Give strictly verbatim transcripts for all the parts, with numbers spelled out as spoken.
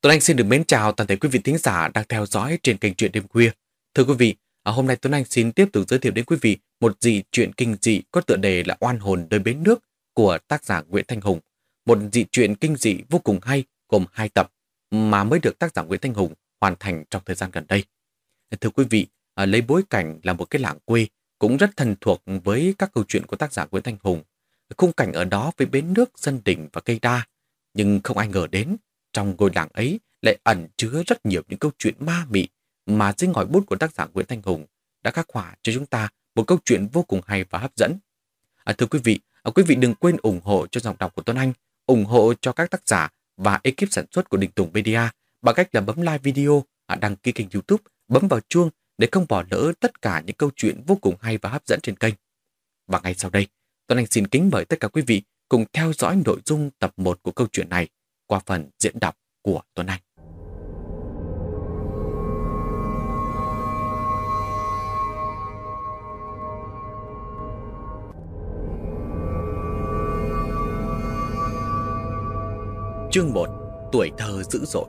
Tuấn Anh xin được mến chào toàn thể quý vị thính giả đang theo dõi trên kênh Truyện Đêm Khuya. Thưa quý vị, à, hôm nay Tuấn Anh xin tiếp tục giới thiệu đến quý vị một dị truyện kinh dị có tựa đề là Oan hồn nơi bến nước của tác giả Nguyễn Thanh Hùng. Một dị truyện kinh dị vô cùng hay gồm hai tập mà mới được tác giả Nguyễn Thanh Hùng hoàn thành trong thời gian gần đây. Thưa quý vị, à, lấy bối cảnh là một cái làng quê cũng rất thân thuộc với các câu chuyện của tác giả Nguyễn Thanh Hùng. Khung cảnh ở đó với bến nước, sân đình và cây đa, nhưng không ai ngờ đến trong ngôi làng ấy lại ẩn chứa rất nhiều những câu chuyện ma mị mà dưới ngòi bút của tác giả Nguyễn Thanh Hùng đã khắc họa cho chúng ta một câu chuyện vô cùng hay và hấp dẫn. À, thưa quý vị, à, quý vị đừng quên ủng hộ cho giọng đọc của Tuấn Anh, ủng hộ cho các tác giả và ekip sản xuất của Đình Tùng Media bằng cách là bấm like video, à, đăng ký kênh YouTube, bấm vào chuông để không bỏ lỡ tất cả những câu chuyện vô cùng hay và hấp dẫn trên kênh. Và ngay sau đây, Tuấn Anh xin kính mời tất cả quý vị cùng theo dõi nội dung tập một của câu chuyện này qua phần diễn đọc của Tuấn Anh. Chương một. Tuổi thơ dữ dội.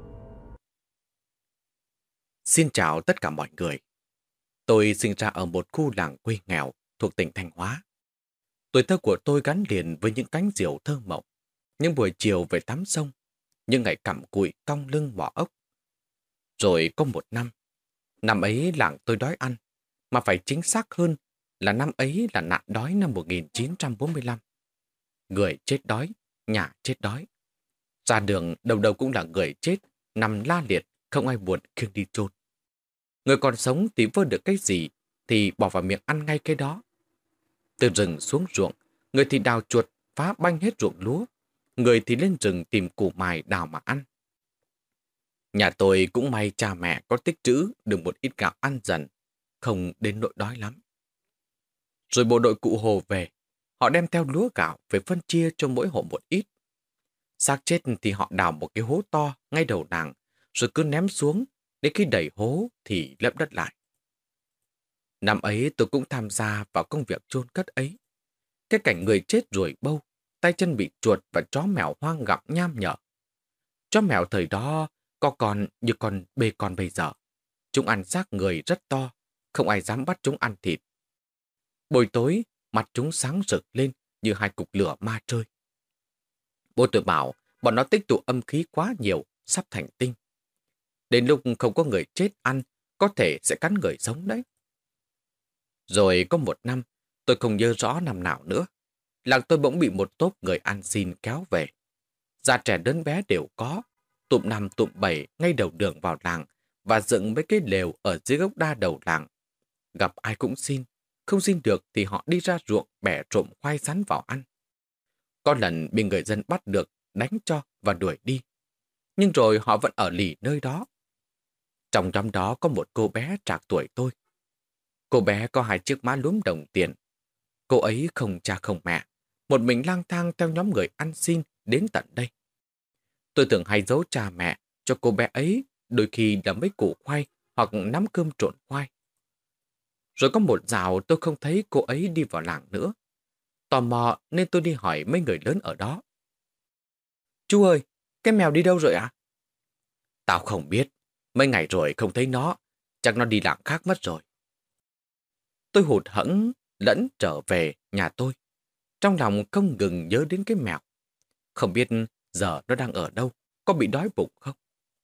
Xin chào tất cả mọi người. Tôi sinh ra ở một khu làng quê nghèo thuộc tỉnh Thanh Hóa. Tuổi thơ của tôi gắn liền với những cánh diều thơ mộng, những buổi chiều về tắm sông, những ngày cặm cụi cong lưng mỏ ốc. Rồi có một năm, năm ấy làng tôi đói ăn, mà phải chính xác hơn là năm ấy là nạn đói năm một nghìn chín trăm bốn mươi lăm. Người chết đói, nhà chết đói. Ra đường đầu đầu cũng là người chết, nằm la liệt, không ai buồn khiêng đi chôn. Người còn sống thì vơ được cái gì thì bỏ vào miệng ăn ngay cái đó. Từ rừng xuống ruộng, người thì đào chuột, phá banh hết ruộng lúa, người thì lên rừng tìm củ mài đào mà ăn. Nhà tôi cũng may cha mẹ có tích trữ được một ít gạo ăn dần, không đến nỗi đói lắm. Rồi bộ đội cụ Hồ về, họ đem theo lúa gạo về phân chia cho mỗi hộ một ít. Xác chết thì họ đào một cái hố to ngay đầu làng, rồi cứ ném xuống, đến khi đầy hố thì lấp đất lại. Năm ấy tôi cũng tham gia vào công việc chôn cất ấy. Cái cảnh người chết ruồi bâu, tay chân bị chuột và chó mèo hoang gặm nham nhở. Chó mèo thời đó có con như con bê con bây giờ. Chúng ăn xác người rất to, không ai dám bắt chúng ăn thịt. Buổi tối, mặt chúng sáng rực lên như hai cục lửa ma chơi. Bố tôi bảo bọn nó tích tụ âm khí quá nhiều, sắp thành tinh. Đến lúc không có người chết ăn, có thể sẽ cắn người sống đấy. Rồi có một năm, tôi không nhớ rõ năm nào nữa, làng tôi bỗng bị một tốp người ăn xin kéo về. Già trẻ lớn bé đều có, tụm năm tụm bảy ngay đầu đường vào làng và dựng mấy cái lều ở dưới gốc đa đầu làng. Gặp ai cũng xin, không xin được thì họ đi ra ruộng bẻ trộm khoai sắn vào ăn. Có lần bị người dân bắt được, đánh cho và đuổi đi. Nhưng rồi họ vẫn ở lì nơi đó. Trong nhóm đó có một cô bé trạc tuổi tôi. Cô bé có hai chiếc mã lúm đồng tiền. Cô ấy không cha không mẹ, một mình lang thang theo nhóm người ăn xin đến tận đây. Tôi thường hay giấu cha mẹ cho cô bé ấy, đôi khi là mấy củ khoai hoặc nắm cơm trộn khoai. Rồi có một dạo tôi không thấy cô ấy đi vào làng nữa. Tò mò nên tôi đi hỏi mấy người lớn ở đó. Chú ơi, cái mèo đi đâu rồi ạ? Tao không biết, mấy ngày rồi không thấy nó, chắc nó đi làng khác mất rồi. Tôi hụt hẫng lẫn trở về nhà tôi, trong lòng không ngừng nhớ đến cái mèo. Không biết giờ nó đang ở đâu, có bị đói bụng không?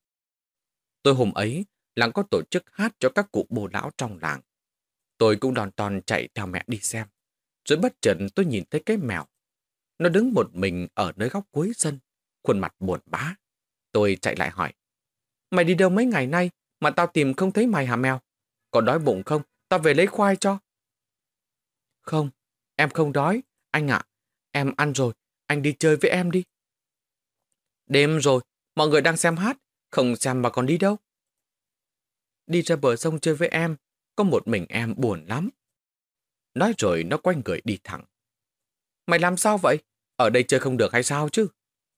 Tôi hôm ấy, làng có tổ chức hát cho các cụ bồ lão trong làng. Tôi cũng đòn ton chạy theo mẹ đi xem. Rồi bất chợt tôi nhìn thấy cái mèo. Nó đứng một mình ở nơi góc cuối sân, khuôn mặt buồn bã. Tôi chạy lại hỏi, mày đi đâu mấy ngày nay mà tao tìm không thấy mày hả mèo? Có đói bụng không? Tao về lấy khoai cho. Không, em không đói. Anh ạ, em ăn rồi, anh đi chơi với em đi. Đêm rồi, mọi người đang xem hát, không xem mà còn đi đâu? Đi ra bờ sông chơi với em, có một mình em buồn lắm. Nói rồi nó quay người đi thẳng. Mày làm sao vậy? Ở đây chơi không được hay sao chứ?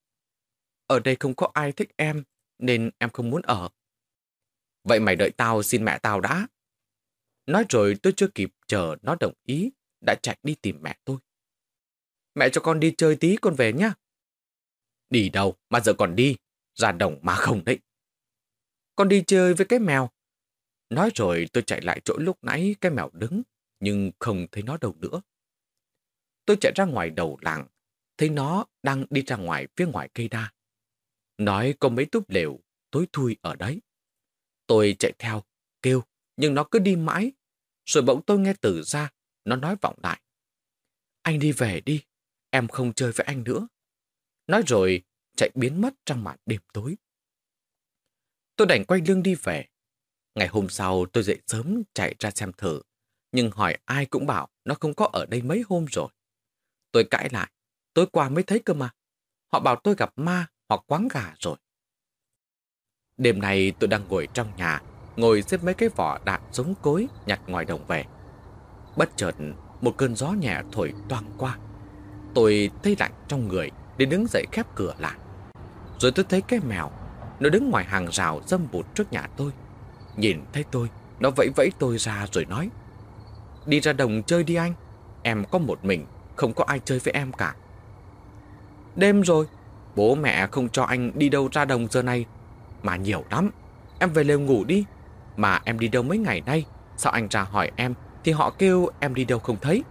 Ở đây không có ai thích em, nên em không muốn ở. Vậy mày đợi tao xin mẹ tao đã. Nói rồi tôi chưa kịp chờ nó đồng ý, đã chạy đi tìm mẹ tôi. Mẹ cho con đi chơi tí con về nhá. Đi đâu mà giờ còn đi, Ra đồng mà không đấy. Con đi chơi với cái mèo. Nói rồi tôi chạy lại chỗ lúc nãy cái mèo đứng, nhưng không thấy nó đâu nữa. Tôi chạy ra ngoài đầu làng, thấy nó đang đi ra ngoài phía ngoài cây đa. Nói có mấy túp lều, tối thui ở đấy. Tôi chạy theo, kêu, nhưng nó cứ đi mãi. Rồi bỗng tôi nghe từ ra, nó nói vọng lại. Anh đi về đi, em không chơi với anh nữa. Nói rồi chạy biến mất trong màn đêm tối. Tôi đành quay lưng đi về. Ngày hôm sau tôi dậy sớm chạy ra xem thử, nhưng hỏi ai cũng bảo nó không có ở đây mấy hôm rồi. Tôi cãi lại, tối qua mới thấy cơ mà. Họ bảo tôi gặp ma hoặc quáng gà rồi. Đêm nay tôi đang ngồi trong nhà, ngồi xếp mấy cái vỏ đạn giống cối nhặt ngoài đồng về. Bất chợt một cơn gió nhẹ thổi toang qua. Tôi thấy lạnh trong người để đứng dậy khép cửa lại. Rồi tôi thấy cái mèo, nó đứng ngoài hàng rào dâm bụt trước nhà tôi. Nhìn thấy tôi, nó vẫy vẫy tôi ra rồi nói: Đi ra đồng chơi đi anh, em có một mình, không có ai chơi với em cả. Đêm rồi, bố mẹ không cho anh đi đâu ra đồng giờ này, mà nhiều lắm. Em về lều ngủ đi. Mà em đi đâu mấy ngày nay, sao anh ra hỏi em thì họ kêu em đi đâu không thấy.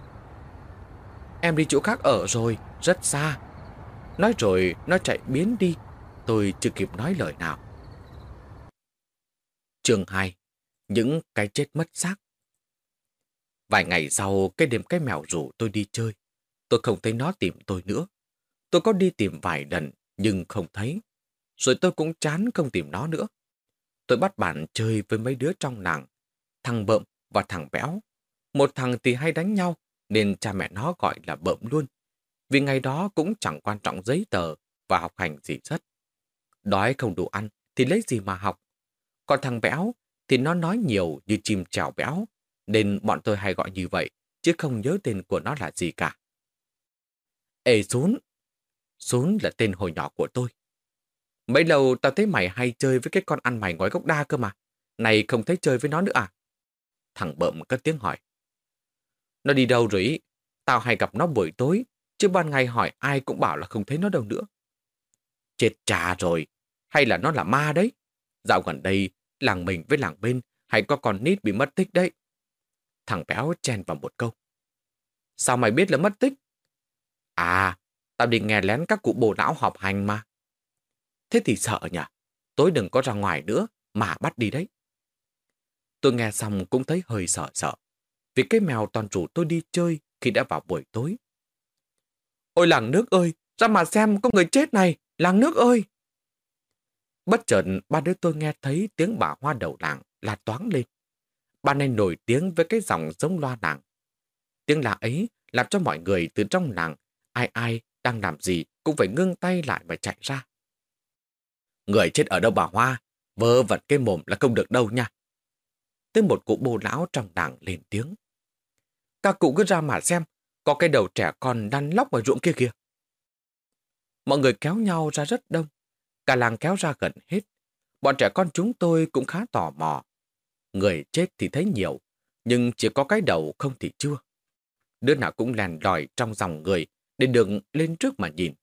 Em đi chỗ khác ở rồi, rất xa. Nói rồi nó chạy biến đi. Tôi chưa kịp nói lời nào. Chương hai. Những cái chết mất xác. Vài ngày sau, cái đêm cái mèo rủ tôi đi chơi. Tôi không thấy nó tìm tôi nữa. Tôi có đi tìm vài lần, nhưng không thấy. Rồi tôi cũng chán không tìm nó nữa. Tôi bắt bạn chơi với mấy đứa trong làng, thằng Bợm và thằng Béo. Một thằng thì hay đánh nhau, nên cha mẹ nó gọi là Bợm luôn. Vì ngày đó cũng chẳng quan trọng giấy tờ và học hành gì rất. Đói không đủ ăn thì lấy gì mà học. Còn thằng Béo thì nó nói nhiều như chim chèo béo, nên bọn tôi hay gọi như vậy, chứ không nhớ tên của nó là gì cả. Ê Sún! Sún là tên hồi nhỏ của tôi. Mấy lâu tao thấy mày hay chơi với cái con ăn mày ngói gốc đa cơ mà. Này không thấy chơi với nó nữa à? Thằng Bợm cất tiếng hỏi. Nó đi đâu rồi ý? Tao hay gặp nó buổi tối, chứ ban ngày hỏi ai cũng bảo là không thấy nó đâu nữa. Chết chà rồi, hay là nó là ma đấy? Dạo gần đây, làng mình với làng bên hay có con nít bị mất tích đấy. Thằng Béo chen vào một câu. Sao mày biết là mất tích? À, tao đi nghe lén các cụ bồ lão họp hành mà. Thế thì sợ nhỉ? Tối đừng có ra ngoài nữa, mà bắt đi đấy. Tôi nghe xong cũng thấy hơi sợ sợ, vì cái mèo toàn rủ tôi đi chơi khi đã vào buổi tối. Ôi làng nước ơi, ra mà xem có người chết này, làng nước ơi! Bất chợt ba đứa tôi nghe thấy tiếng bà Hoa đầu làng la toáng lên. Bà này nổi tiếng với cái giọng giống loa làng. Tiếng la ấy làm cho mọi người từ trong làng, ai ai đang làm gì cũng phải ngưng tay lại và chạy ra. Người chết ở đâu bà Hoa? Vớ vẩn cái mồm là không được đâu nha. Tới một cụ bồ lão trong làng lên tiếng. Các cụ cứ ra mà xem, có cái đầu trẻ con lăn lóc ở ruộng kia kìa. Mọi người kéo nhau ra rất đông. Cả làng kéo ra gần hết. Bọn trẻ con chúng tôi cũng khá tò mò. Người chết thì thấy nhiều, nhưng chỉ có cái đầu không thì chưa. Đứa nào cũng lèn lỏi trong dòng người để đường lên trước mà nhìn.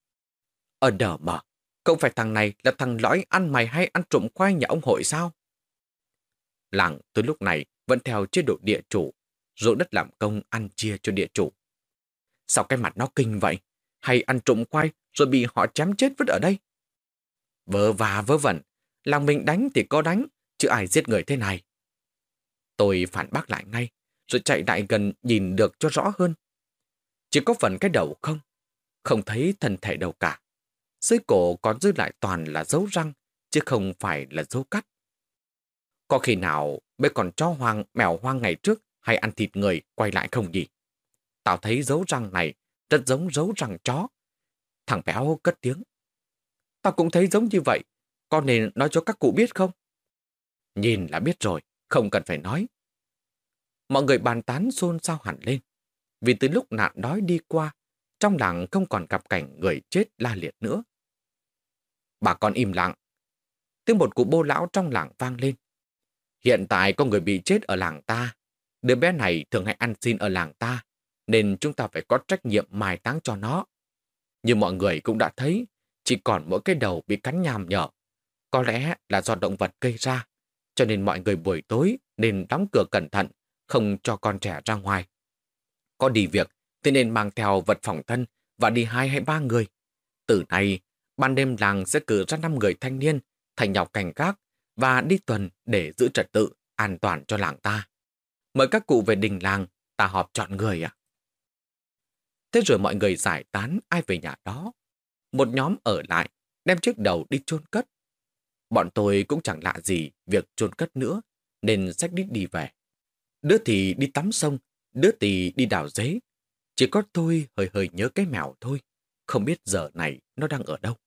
Ở đờ mờ, không phải thằng này là thằng lõi ăn mày hay ăn trộm khoai nhà ông Hội sao? Làng tôi lúc này vẫn theo chế độ địa chủ, ruộng đất làm công ăn chia cho địa chủ. Sao cái mặt nó kinh vậy? Hay ăn trộm khoai rồi bị họ chém chết vứt ở đây? Vớ và vớ vẩn, làng mình đánh thì có đánh, chứ ai giết người thế này. Tôi phản bác lại ngay, rồi chạy lại gần nhìn được cho rõ hơn. Chỉ có phần cái đầu không, không thấy thân thể đâu cả. Dưới cổ còn dư lại toàn là dấu răng, chứ không phải là dấu cắt. Có khi nào mấy con chó hoang, mèo hoang ngày trước hay ăn thịt người quay lại không nhỉ? Tao thấy dấu răng này rất giống dấu răng chó. Thằng Béo cất tiếng. Tao cũng thấy giống như vậy, con nên nói cho các cụ biết không? Nhìn là biết rồi, không cần phải nói. Mọi người bàn tán xôn xao hẳn lên, vì từ lúc nạn đói đi qua, trong làng không còn gặp cảnh người chết la liệt nữa. Bà con im lặng. Tiếng một cụ bô lão trong làng vang lên. Hiện tại có người bị chết ở làng ta. Đứa bé này thường hay ăn xin ở làng ta, nên chúng ta phải có trách nhiệm mai táng cho nó. Như mọi người cũng đã thấy, chỉ còn mỗi cái đầu bị cắn nham nhở. Có lẽ là do động vật gây ra, cho nên mọi người buổi tối nên đóng cửa cẩn thận, không cho con trẻ ra ngoài. Có đi việc thì nên mang theo vật phòng thân và đi hai hay ba người. Từ nay, ban đêm làng sẽ cử ra năm người thanh niên thành nhau canh gác và đi tuần để giữ trật tự, an toàn cho làng ta. Mời các cụ về đình làng, ta họp chọn người ạ. Thế rồi mọi người giải tán ai về nhà đó. Một nhóm ở lại, đem chiếc đầu đi chôn cất. Bọn tôi cũng chẳng lạ gì việc chôn cất nữa, nên xách đít đi về. Đứa thì đi tắm sông, đứa thì đi đào giế. Chỉ có tôi hơi hơi nhớ cái mèo thôi, không biết giờ này nó đang ở đâu.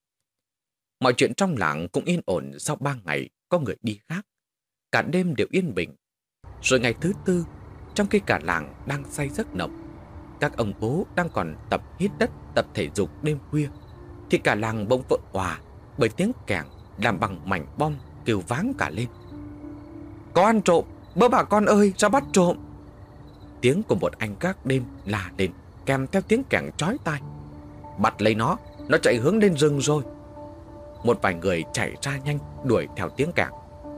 Mọi chuyện trong làng cũng yên ổn sau ba ngày có người đi khác. Cả đêm đều yên bình. Rồi ngày thứ tư, trong khi cả làng đang say giấc nồng, các ông bố đang còn tập hít đất, tập thể dục đêm khuya, thì cả làng bỗng vỡ òa bởi tiếng kèn làm bằng mảnh bom kêu váng cả lên. Có ăn trộm, bớ bà con ơi, ra bắt trộm. Tiếng của một anh gác đêm la lên, kèm theo tiếng kèn chói tai. Bắt lấy nó, nó chạy hướng lên rừng rồi. Một vài người chạy ra nhanh đuổi theo tiếng kèn.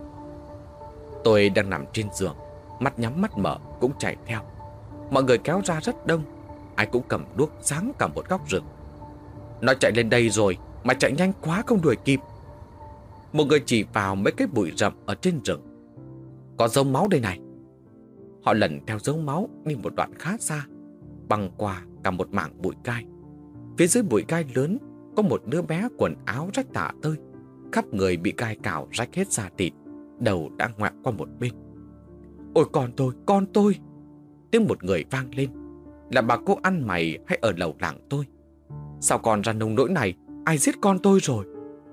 Tôi đang nằm trên giường, mắt nhắm mắt mở cũng chạy theo. Mọi người kéo ra rất đông, ai cũng cầm đuốc sáng cả một góc rừng. Nó chạy lên đây rồi, mà chạy nhanh quá không đuổi kịp. Một người chỉ vào mấy cái bụi rậm ở trên rừng. Có dấu máu đây này. Họ lần theo dấu máu đi một đoạn khá xa, băng qua cả một mảng bụi gai. Phía dưới bụi gai lớn có một đứa bé quần áo rách tả tơi, khắp người bị gai cào rách hết da thịt, đầu đã ngoẹo qua một bên. Ôi con tôi, con tôi! Tiếng một người vang lên. Là bà cô ăn mày hay ở lầu làng tôi? Sao con ra nông nỗi này? Ai giết con tôi rồi?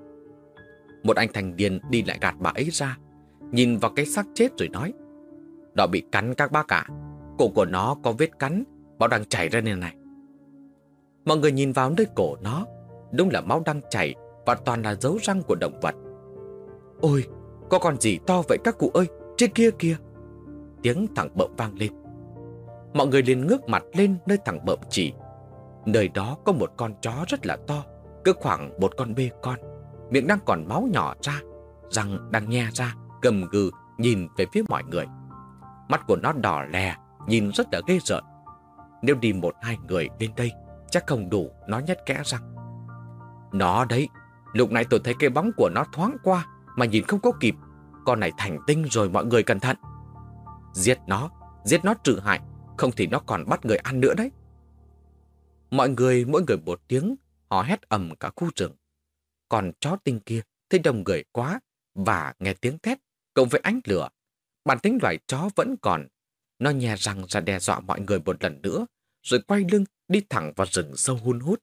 Một anh thành niên đi lại gạt bà ấy ra, nhìn vào cái xác chết rồi nói: Nó bị cắn các bác ạ. Cổ của nó có vết cắn, máu đang chảy ra nên này. Mọi người nhìn vào nơi cổ nó, đúng là máu đang chảy và toàn là dấu răng của động vật. Ôi, có con gì to vậy các cụ ơi, trên kia kìa! Tiếng thằng Bợm vang lên. Mọi người liền ngước mặt lên nơi thằng Bợm chỉ. Nơi đó có một con chó rất là to, cỡ khoảng một con bê con, miệng đang còn máu nhỏ ra, răng đang nhe ra, gầm gừ nhìn về phía mọi người. Mắt của nó đỏ lè, nhìn rất là ghê rợn. Nếu đi một hai người lên đây, chắc không đủ nó nhét kẽ răng. Nó đấy, lúc này tôi thấy cái bóng của nó thoáng qua mà nhìn không có kịp. Con này thành tinh rồi, mọi người cẩn thận. Giết nó, giết nó trừ hại, không thì nó còn bắt người ăn nữa đấy. Mọi người mỗi người một tiếng, họ hét ầm cả khu rừng. Còn chó tinh kia thấy đông người quá và nghe tiếng thét cộng với ánh lửa, bản tính loài chó vẫn còn. Nó nhè răng ra đe dọa mọi người một lần nữa, rồi quay lưng đi thẳng vào rừng sâu hun hút.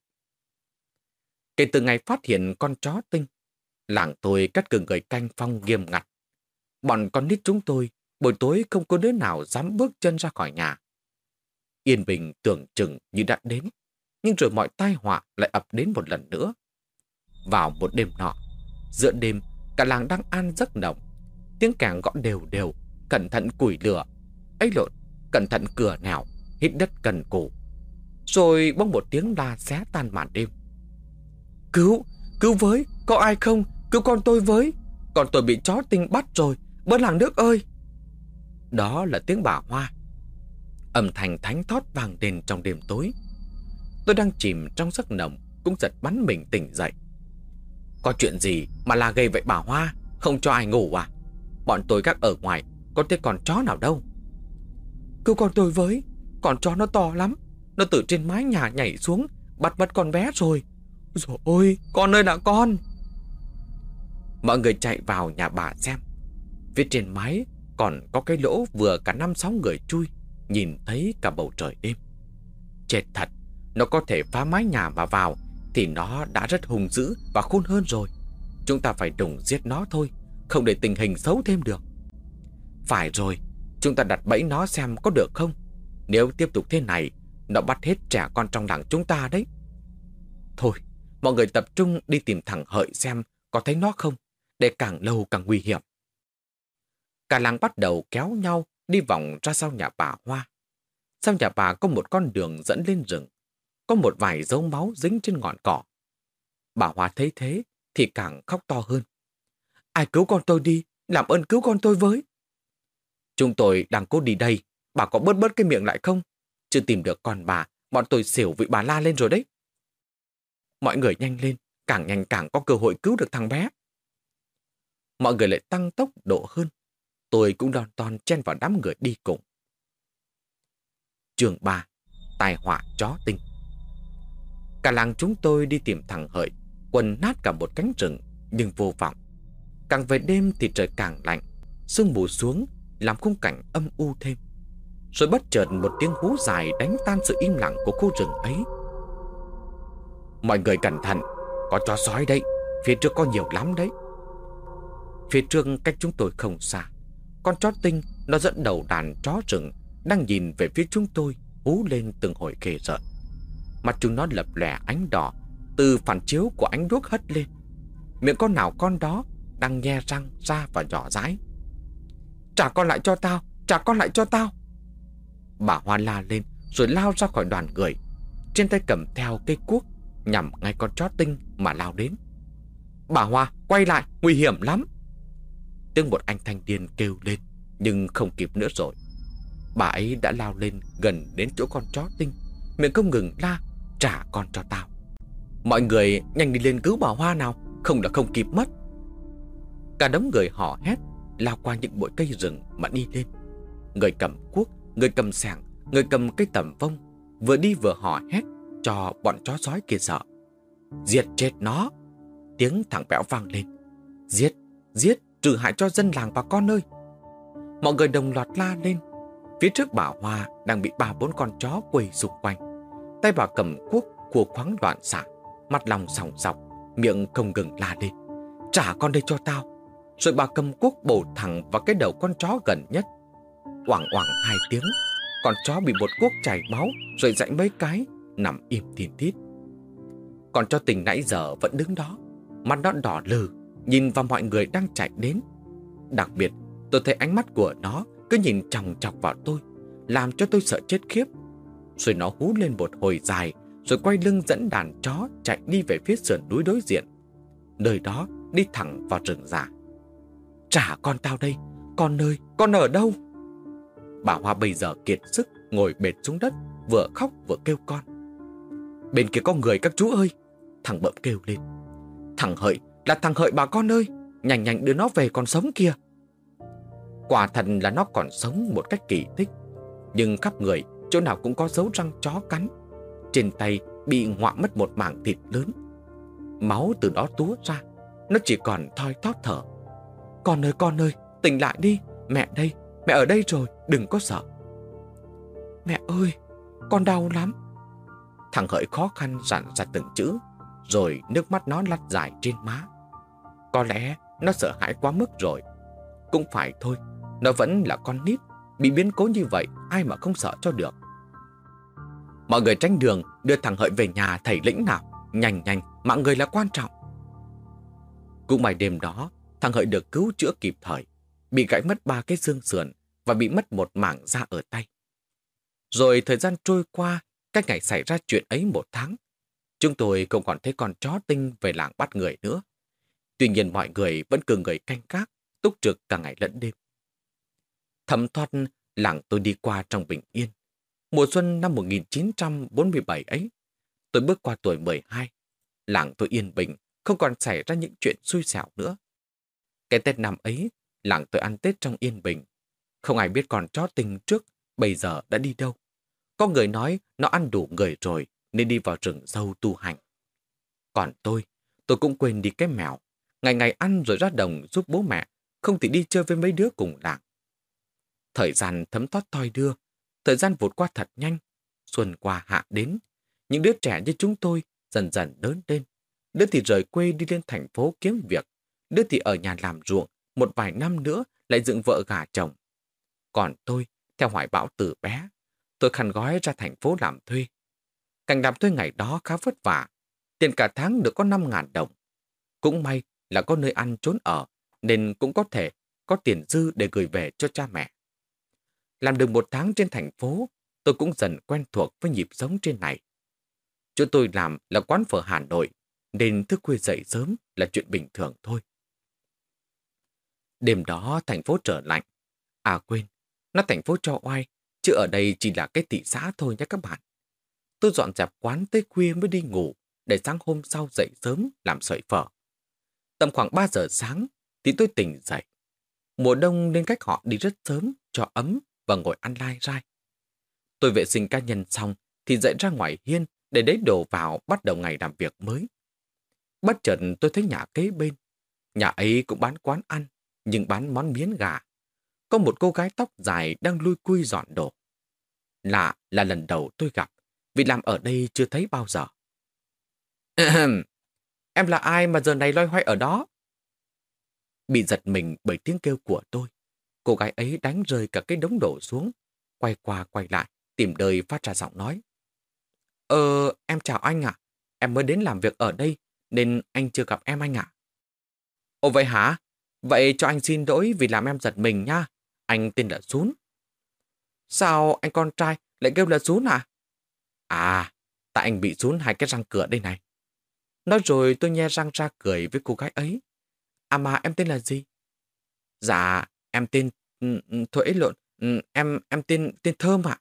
Kể từ ngày phát hiện con chó tinh, làng tôi cắt cử người canh phong nghiêm ngặt. Bọn con nít chúng tôi buổi tối không có đứa nào dám bước chân ra khỏi nhà. Yên bình tưởng chừng như đã đến, nhưng rồi mọi tai họa lại ập đến một lần nữa. Vào một đêm nọ, giữa đêm cả làng đang an giấc nồng, tiếng kèn gõ đều đều, cẩn thận củi lửa, ấy lộn, cẩn thận cửa nẻo, hít đất cần cù. Rồi bỗng một tiếng la xé tan màn đêm. Cứu, cứu với, có ai không? Cứu con tôi với, con tôi bị chó tinh bắt rồi, bớt làng nước ơi! Đó là tiếng bà Hoa. Âm thanh thánh thót vang lên trong đêm tối. Tôi đang chìm trong giấc nồng cũng giật bắn mình tỉnh dậy. Có chuyện gì mà la gây vậy bà Hoa? Không cho ai ngủ à? Bọn tôi gác ở ngoài, có thấy con chó nào đâu. Cứu con tôi với, con chó nó to lắm, nó từ trên mái nhà nhảy xuống, bắt mất con bé rồi. Rồi ôi, con ơi là con! Mọi người chạy vào nhà bà xem. Phía trên mái còn có cái lỗ vừa cả năm sáu người chui, nhìn thấy cả bầu trời đêm. Chết thật, nó có thể phá mái nhà mà vào thì nó đã rất hung dữ và khôn hơn rồi. Chúng ta phải đùng giết nó thôi, không để tình hình xấu thêm được. Phải rồi, chúng ta đặt bẫy nó xem có được không. Nếu tiếp tục thế này, nó bắt hết trẻ con trong làng chúng ta đấy. Thôi, mọi người tập trung đi tìm thằng Hợi xem có thấy nó không, để càng lâu càng nguy hiểm. Cả làng bắt đầu kéo nhau đi vòng ra sau nhà bà Hoa. Sau nhà bà có một con đường dẫn lên rừng, có một vài dấu máu dính trên ngọn cỏ. Bà Hoa thấy thế thì càng khóc to hơn. Ai cứu con tôi đi, làm ơn cứu con tôi với. Chúng tôi đang cố đi đây, bà có bớt bớt cái miệng lại không? Chưa tìm được con bà, bọn tôi xỉu vì bà la lên rồi đấy. Mọi người nhanh lên, càng nhanh càng có cơ hội cứu được thằng bé. Mọi người lại tăng tốc độ hơn. Tôi cũng đòn ton chen vào đám người đi cùng. Chương ba. Tai họa chó tinh. Cả làng chúng tôi đi tìm thằng Hợi, quần nát cả một cánh rừng, nhưng vô vọng. Càng về đêm thì trời càng lạnh, sương mù xuống, làm khung cảnh âm u thêm. Rồi bất chợt một tiếng hú dài đánh tan sự im lặng của khu rừng ấy. Mọi người cẩn thận, có chó sói đấy, phía trước có nhiều lắm đấy. Phía trước cách chúng tôi không xa, con chó tinh nó dẫn đầu đàn chó rừng đang nhìn về phía chúng tôi, hú lên từng hồi ghê rợn. Mặt chúng nó lập lòe ánh đỏ từ phản chiếu của ánh đuốc hất lên. Miệng con nào con đó đang nhe răng ra và nhỏ dãi. Trả con lại cho tao, trả con lại cho tao. Bà Hoa la lên rồi lao ra khỏi đoàn người, trên tay cầm theo cây cuốc nhằm ngay con chó tinh mà lao đến. Bà Hoa, quay lại, nguy hiểm lắm. Tiếng một anh thanh niên kêu lên, nhưng không kịp nữa rồi. Bà ấy đã lao lên gần đến chỗ con chó tinh, miệng không ngừng la, trả con cho tao. Mọi người nhanh đi lên cứu bà Hoa nào, không là không kịp mất. Cả đống người hò hét, lao qua những bụi cây rừng mà đi lên. Người cầm cuốc, người cầm xẻng, người cầm cây tầm vông, vừa đi vừa hò hét cho bọn chó sói kia sợ. Giết chết nó! Tiếng thằng Béo vang lên. Giết, giết, trừ hại cho dân làng bà con ơi! Mọi người đồng loạt la lên. Phía trước bà Hoa đang bị ba bốn con chó quây xung quanh. Tay bà cầm cuốc khua khoáng loạn xạ, mặt lòng sòng sọc, miệng không ngừng la lên. Trả con đây cho tao! Rồi bà cầm cuốc bổ thẳng vào cái đầu con chó gần nhất. Oảng oảng hai tiếng, con chó bị một cuốc chảy máu rồi dãy mấy cái, nằm im thiên thít. Con chó Tình nãy giờ vẫn đứng đó, mắt nó đỏ lừ, nhìn vào mọi người đang chạy đến. Đặc biệt, tôi thấy ánh mắt của nó cứ nhìn chòng chọc vào tôi, làm cho tôi sợ chết khiếp. Rồi nó hú lên một hồi dài, rồi quay lưng dẫn đàn chó chạy đi về phía sườn núi đối diện. Nơi đó đi thẳng vào rừng già. Trả con tao đây, con ơi, con ở đâu? Bà Hoa bây giờ kiệt sức, ngồi bệt xuống đất, vừa khóc vừa kêu con. Bên kia có người các chú ơi! Thằng Bợm kêu lên. Thằng Hợi, là thằng Hợi bà con ơi! Nhanh nhanh đưa nó về còn sống kìa! Quả thật là nó còn sống một cách kỳ tích. Nhưng khắp người, chỗ nào cũng có dấu răng chó cắn. Trên tay bị ngoạ mất một mảng thịt lớn. Máu từ đó túa ra, nó chỉ còn thoi thóp thở. Con ơi, con ơi, tỉnh lại đi! Mẹ đây, mẹ ở đây rồi, đừng có sợ. Mẹ ơi, con đau lắm. Thằng Hợi khó khăn dặn ra từng chữ, rồi nước mắt nó lăn dài trên má. Có lẽ nó sợ hãi quá mức rồi. Cũng phải thôi, nó vẫn là con nít, bị biến cố như vậy ai mà không sợ cho được. Mọi người tranh đường đưa thằng Hợi về nhà thầy lĩnh nào. Nhanh nhanh, mạng người là quan trọng. Cũng may đêm đó, thằng Hợi được cứu chữa kịp thời, bị gãy mất ba cái xương sườn và bị mất một mảng da ở tay. Rồi thời gian trôi qua, cách ngày xảy ra chuyện ấy một tháng, chúng tôi không còn thấy con chó Tinh về làng bắt người nữa. Tuy nhiên mọi người vẫn cử người canh gác, túc trực cả ngày lẫn đêm. Thấm thoát, làng tôi đi qua trong bình yên. Mùa xuân năm một nghìn chín trăm bốn mươi bảy ấy, tôi bước qua tuổi mười hai. Làng tôi yên bình, không còn xảy ra những chuyện xui xẻo nữa. Cái Tết năm ấy, làng tôi ăn Tết trong yên bình. Không ai biết con chó Tinh trước bây giờ đã đi đâu. Có người nói nó ăn đủ người rồi nên đi vào rừng sâu tu hành. Còn tôi, tôi cũng quên đi cái mèo. Ngày ngày ăn rồi ra đồng giúp bố mẹ, không thì đi chơi với mấy đứa cùng làng. Thời gian thấm thoát thoi đưa, thời gian vụt qua thật nhanh. Xuân qua hạ đến, những đứa trẻ như chúng tôi dần dần lớn lên. Đứa thì rời quê đi lên thành phố kiếm việc, đứa thì ở nhà làm ruộng, một vài năm nữa lại dựng vợ gả chồng. Còn tôi, theo hoài bão từ bé, tôi khăn gói ra thành phố làm thuê. Cảnh làm thuê ngày đó khá vất vả, tiền cả tháng được có năm ngàn đồng. Cũng may là có nơi ăn trốn ở, nên cũng có thể có tiền dư để gửi về cho cha mẹ. Làm được một tháng trên thành phố, tôi cũng dần quen thuộc với nhịp sống trên này. Chỗ tôi làm là quán phở Hà Nội, nên thức khuya dậy sớm là chuyện bình thường thôi. Đêm đó thành phố trở lạnh. À quên, nó thành phố cho oai, chứ ở đây chỉ là cái thị xã thôi nhé các bạn. Tôi dọn dẹp quán tới khuya mới đi ngủ, để sáng hôm sau dậy sớm làm sợi phở. Tầm khoảng ba giờ sáng thì tôi tỉnh dậy. Mùa đông nên cách họ đi rất sớm cho ấm và ngồi ăn lai rai. Tôi vệ sinh cá nhân xong thì dậy ra ngoài hiên để lấy đồ vào bắt đầu ngày làm việc mới. Bất chợt tôi thấy nhà kế bên. Nhà ấy cũng bán quán ăn, nhưng bán món miến gà. Có một cô gái tóc dài đang lui cui dọn đồ. Lạ là lần đầu tôi gặp, vì làm ở đây chưa thấy bao giờ. Em là ai mà giờ này loay hoay ở đó? Bị giật mình bởi tiếng kêu của tôi. Cô gái ấy đánh rơi cả cái đống đổ xuống. Quay qua quay lại, tìm đời phát ra giọng nói. Ờ, em chào anh ạ. Em mới đến làm việc ở đây, nên anh chưa gặp em anh ạ. Ồ vậy hả? Vậy cho anh xin lỗi vì làm em giật mình nha. Anh tên là Sún. Sao anh con trai lại kêu là Sún à? À, tại anh bị sún hai cái răng cửa đây này. Nói rồi tôi nhe răng ra cười với cô gái ấy. À mà em tên là gì? Dạ, em tên... Ừ, ừ, thôi ấy lộn. Ừ, em em tên tên Thơm ạ.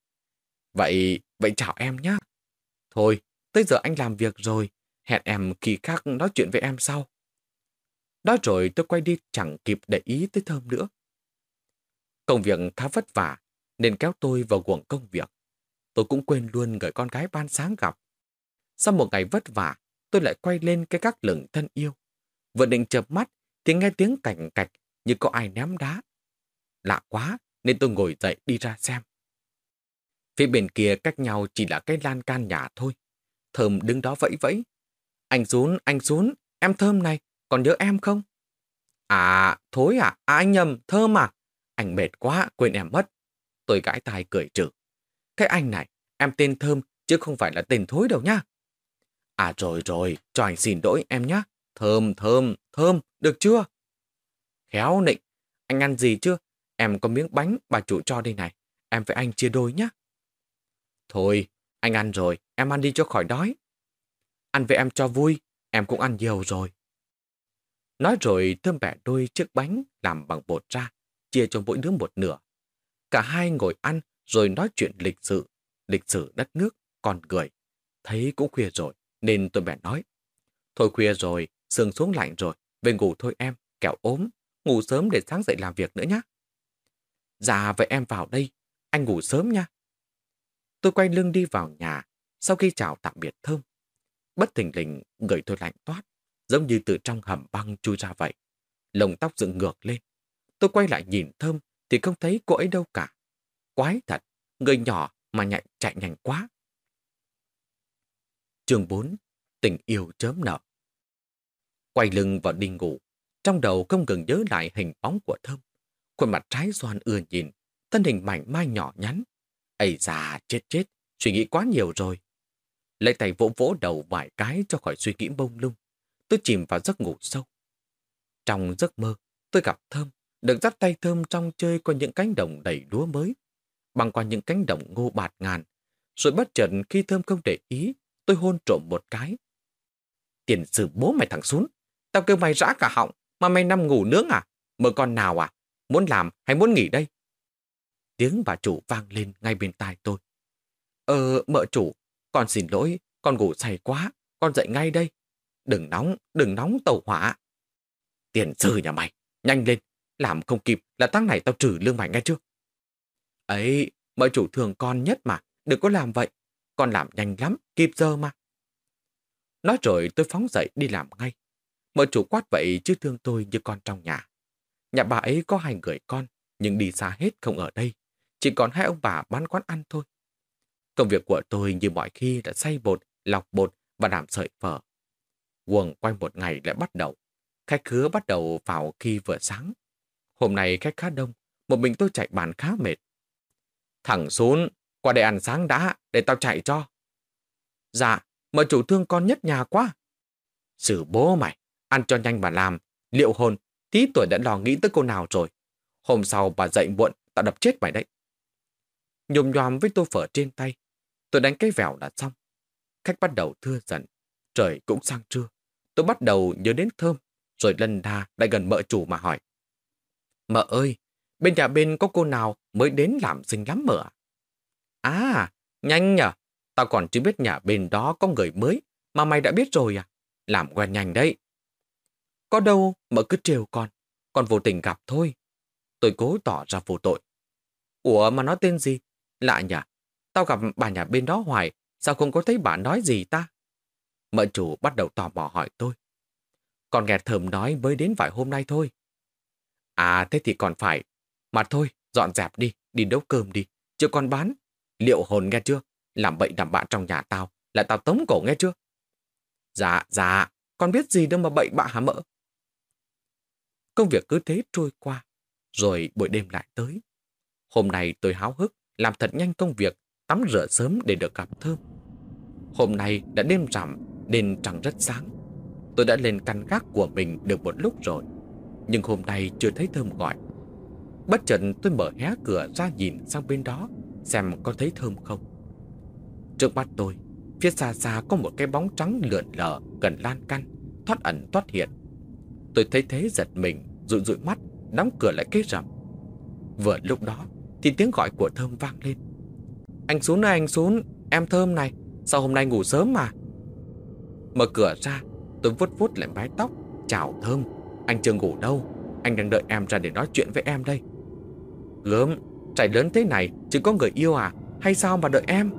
Vậy, vậy chào em nhé. Thôi, tới giờ anh làm việc rồi. Hẹn em khi khác nói chuyện với em sau. Nói rồi tôi quay đi chẳng kịp để ý tới Thơm nữa. Công việc khá vất vả, nên kéo tôi vào guồng công việc. Tôi cũng quên luôn người con gái ban sáng gặp. Sau một ngày vất vả, tôi lại quay lên cái gác lửng thân yêu. Vừa định chợp mắt thì nghe tiếng cành cạch như có ai ném đá. Lạ quá nên tôi ngồi dậy đi ra xem. Phía bên kia cách nhau chỉ là cái lan can nhà thôi. Thơm đứng đó vẫy vẫy. Anh Sún, anh Sún, em Thơm này, còn nhớ em không? À, Thối à? À anh nhầm, Thơm à? Anh mệt quá, quên em mất. Tôi gãi tai cười trừ. Cái anh này, em tên Thơm chứ không phải là tên Thối đâu nhá. À rồi rồi, cho anh xin lỗi em nhé. Thơm, thơm, thơm, được chưa? Khéo nịnh, anh ăn gì chưa? Em có miếng bánh bà chủ cho đây này. Em với anh chia đôi nhé. Thôi, anh ăn rồi, em ăn đi cho khỏi đói. Ăn với em cho vui, em cũng ăn nhiều rồi. Nói rồi Thơm bẻ đôi chiếc bánh làm bằng bột ra, chia cho mỗi đứa một nửa. Cả hai ngồi ăn rồi nói chuyện lịch sự, lịch sử đất nước, con người. Thấy cũng khuya rồi, nên tôi bèn nói. Thôi khuya rồi, sương xuống lạnh rồi, về ngủ thôi em, kẻo ốm, ngủ sớm để sáng dậy làm việc nữa nhé. Dạ vậy em vào đây, anh ngủ sớm nha. Tôi quay lưng đi vào nhà, sau khi chào tạm biệt Thơm. Bất thình lình, người tôi lạnh toát, giống như từ trong hầm băng chui ra vậy. Lông tóc dựng ngược lên. Tôi quay lại nhìn Thơm thì không thấy cô ấy đâu cả. Quái thật, người nhỏ mà nhạy chạy nhanh quá. Chương bốn. Tình yêu chớm nở. Quay lưng vào đi ngủ, trong đầu không ngừng nhớ lại hình bóng của Thơm. Khuôn mặt trái xoan ưa nhìn, thân hình mảnh mai nhỏ nhắn. Ây da, chết chết, suy nghĩ quá nhiều rồi. Lấy tay vỗ vỗ đầu vài cái cho khỏi suy nghĩ bông lung. Tôi chìm vào giấc ngủ sâu. Trong giấc mơ, tôi gặp Thơm, được dắt tay Thơm trong chơi qua những cánh đồng đầy lúa mới, băng qua những cánh đồng ngô bạt ngàn. Rồi bất chợt khi Thơm không để ý, tôi hôn trộm một cái. Tiền sử bố mày thằng Sún, tao kêu mày rã cả họng, mà mày nằm ngủ nướng à? Mơ con nào à? Muốn làm hay muốn nghỉ đây? Tiếng bà chủ vang lên ngay bên tai tôi. Ờ, mợ chủ, con xin lỗi, con ngủ say quá, con dậy ngay đây. Đừng nóng, đừng nóng tàu hỏa. Tiền sử nhà mày, nhanh lên, làm không kịp là tháng này tao trừ lương mày nghe chưa? Ấy, mợ chủ thường con nhất mà, đừng có làm vậy. Con làm nhanh lắm, kịp giờ mà. Nói rồi tôi phóng dậy đi làm ngay. Mợ chủ quát vậy chứ thương tôi như con trong nhà. Nhà bà ấy có hai người con, nhưng đi xa hết không ở đây. Chỉ còn hai ông bà bán quán ăn thôi. Công việc của tôi như mọi khi là xay bột, lọc bột và làm sợi phở. Guồng quay một ngày lại bắt đầu. Khách khứa bắt đầu vào khi vừa sáng. Hôm nay khách khá đông, một mình tôi chạy bàn khá mệt. Thằng Sún, qua đây ăn sáng đã, để tao chạy cho. Dạ, mợ chủ thương con nhất nhà quá. Xử bố mày, ăn cho nhanh bà làm, liệu hồn, tí tuổi đã lo nghĩ tới cô nào rồi. Hôm sau bà dậy muộn, tao đập chết mày đấy. Nhồm nhòm với tô phở trên tay, tôi đánh cái vèo là xong. Khách bắt đầu thưa dần, Trời cũng sang trưa. Tôi bắt đầu nhớ đến Thơm, rồi lần đà lại gần mợ chủ mà hỏi. Mợ ơi, bên nhà bên có cô nào mới đến làm xinh lắm mợ ạ? À, nhanh nhở. Tao còn chưa biết nhà bên đó có người mới, mà mày đã biết rồi à? Làm quen nhanh đấy. Có đâu, mợ cứ trêu con. Con vô tình gặp thôi. Tôi cố tỏ ra vô tội. Ủa mà nó tên gì? Lạ nhỉ? Tao gặp bà nhà bên đó hoài, sao không có thấy bà nói gì ta? Mợ chủ bắt đầu tò mò hỏi tôi. Con nghe Thơm nói mới đến vài hôm nay thôi. À thế thì còn phải. Mà thôi, dọn dẹp đi, đi nấu cơm đi. Chưa con bán. Liệu hồn nghe chưa? Làm bậy làm bạ trong nhà tao, lại tao tống cổ nghe chưa? Dạ, dạ, con biết gì đâu mà bậy bạ hả mợ? Công việc cứ thế trôi qua, rồi buổi đêm lại tới. Hôm nay tôi háo hức, làm thật nhanh công việc, tắm rửa sớm để được gặp Thơm. Hôm nay đã đêm rằm, nên trăng rất sáng. Tôi đã lên căn gác của mình được một lúc rồi, nhưng hôm nay chưa thấy Thơm gọi. Bất chợt tôi mở hé cửa ra nhìn sang bên đó, xem có thấy Thơm không. Trước mắt tôi, phía xa xa có một cái bóng trắng lượn lờ gần lan can, thoát ẩn thoát hiện. Tôi thấy thế giật mình, dụi dụi mắt, đóng cửa lại cái rầm. Vừa lúc đó thì tiếng gọi của Thơm vang lên. Anh Sún ơi, anh Sún, em Thơm này, sao hôm nay ngủ sớm mà? Mở cửa ra, tôi vuốt vuốt lại mái tóc. Chào Thơm, anh chưa ngủ đâu, anh đang đợi em ra để nói chuyện với em đây. Gớm, trai lớn thế này chứ có người yêu à, hay sao mà đợi em?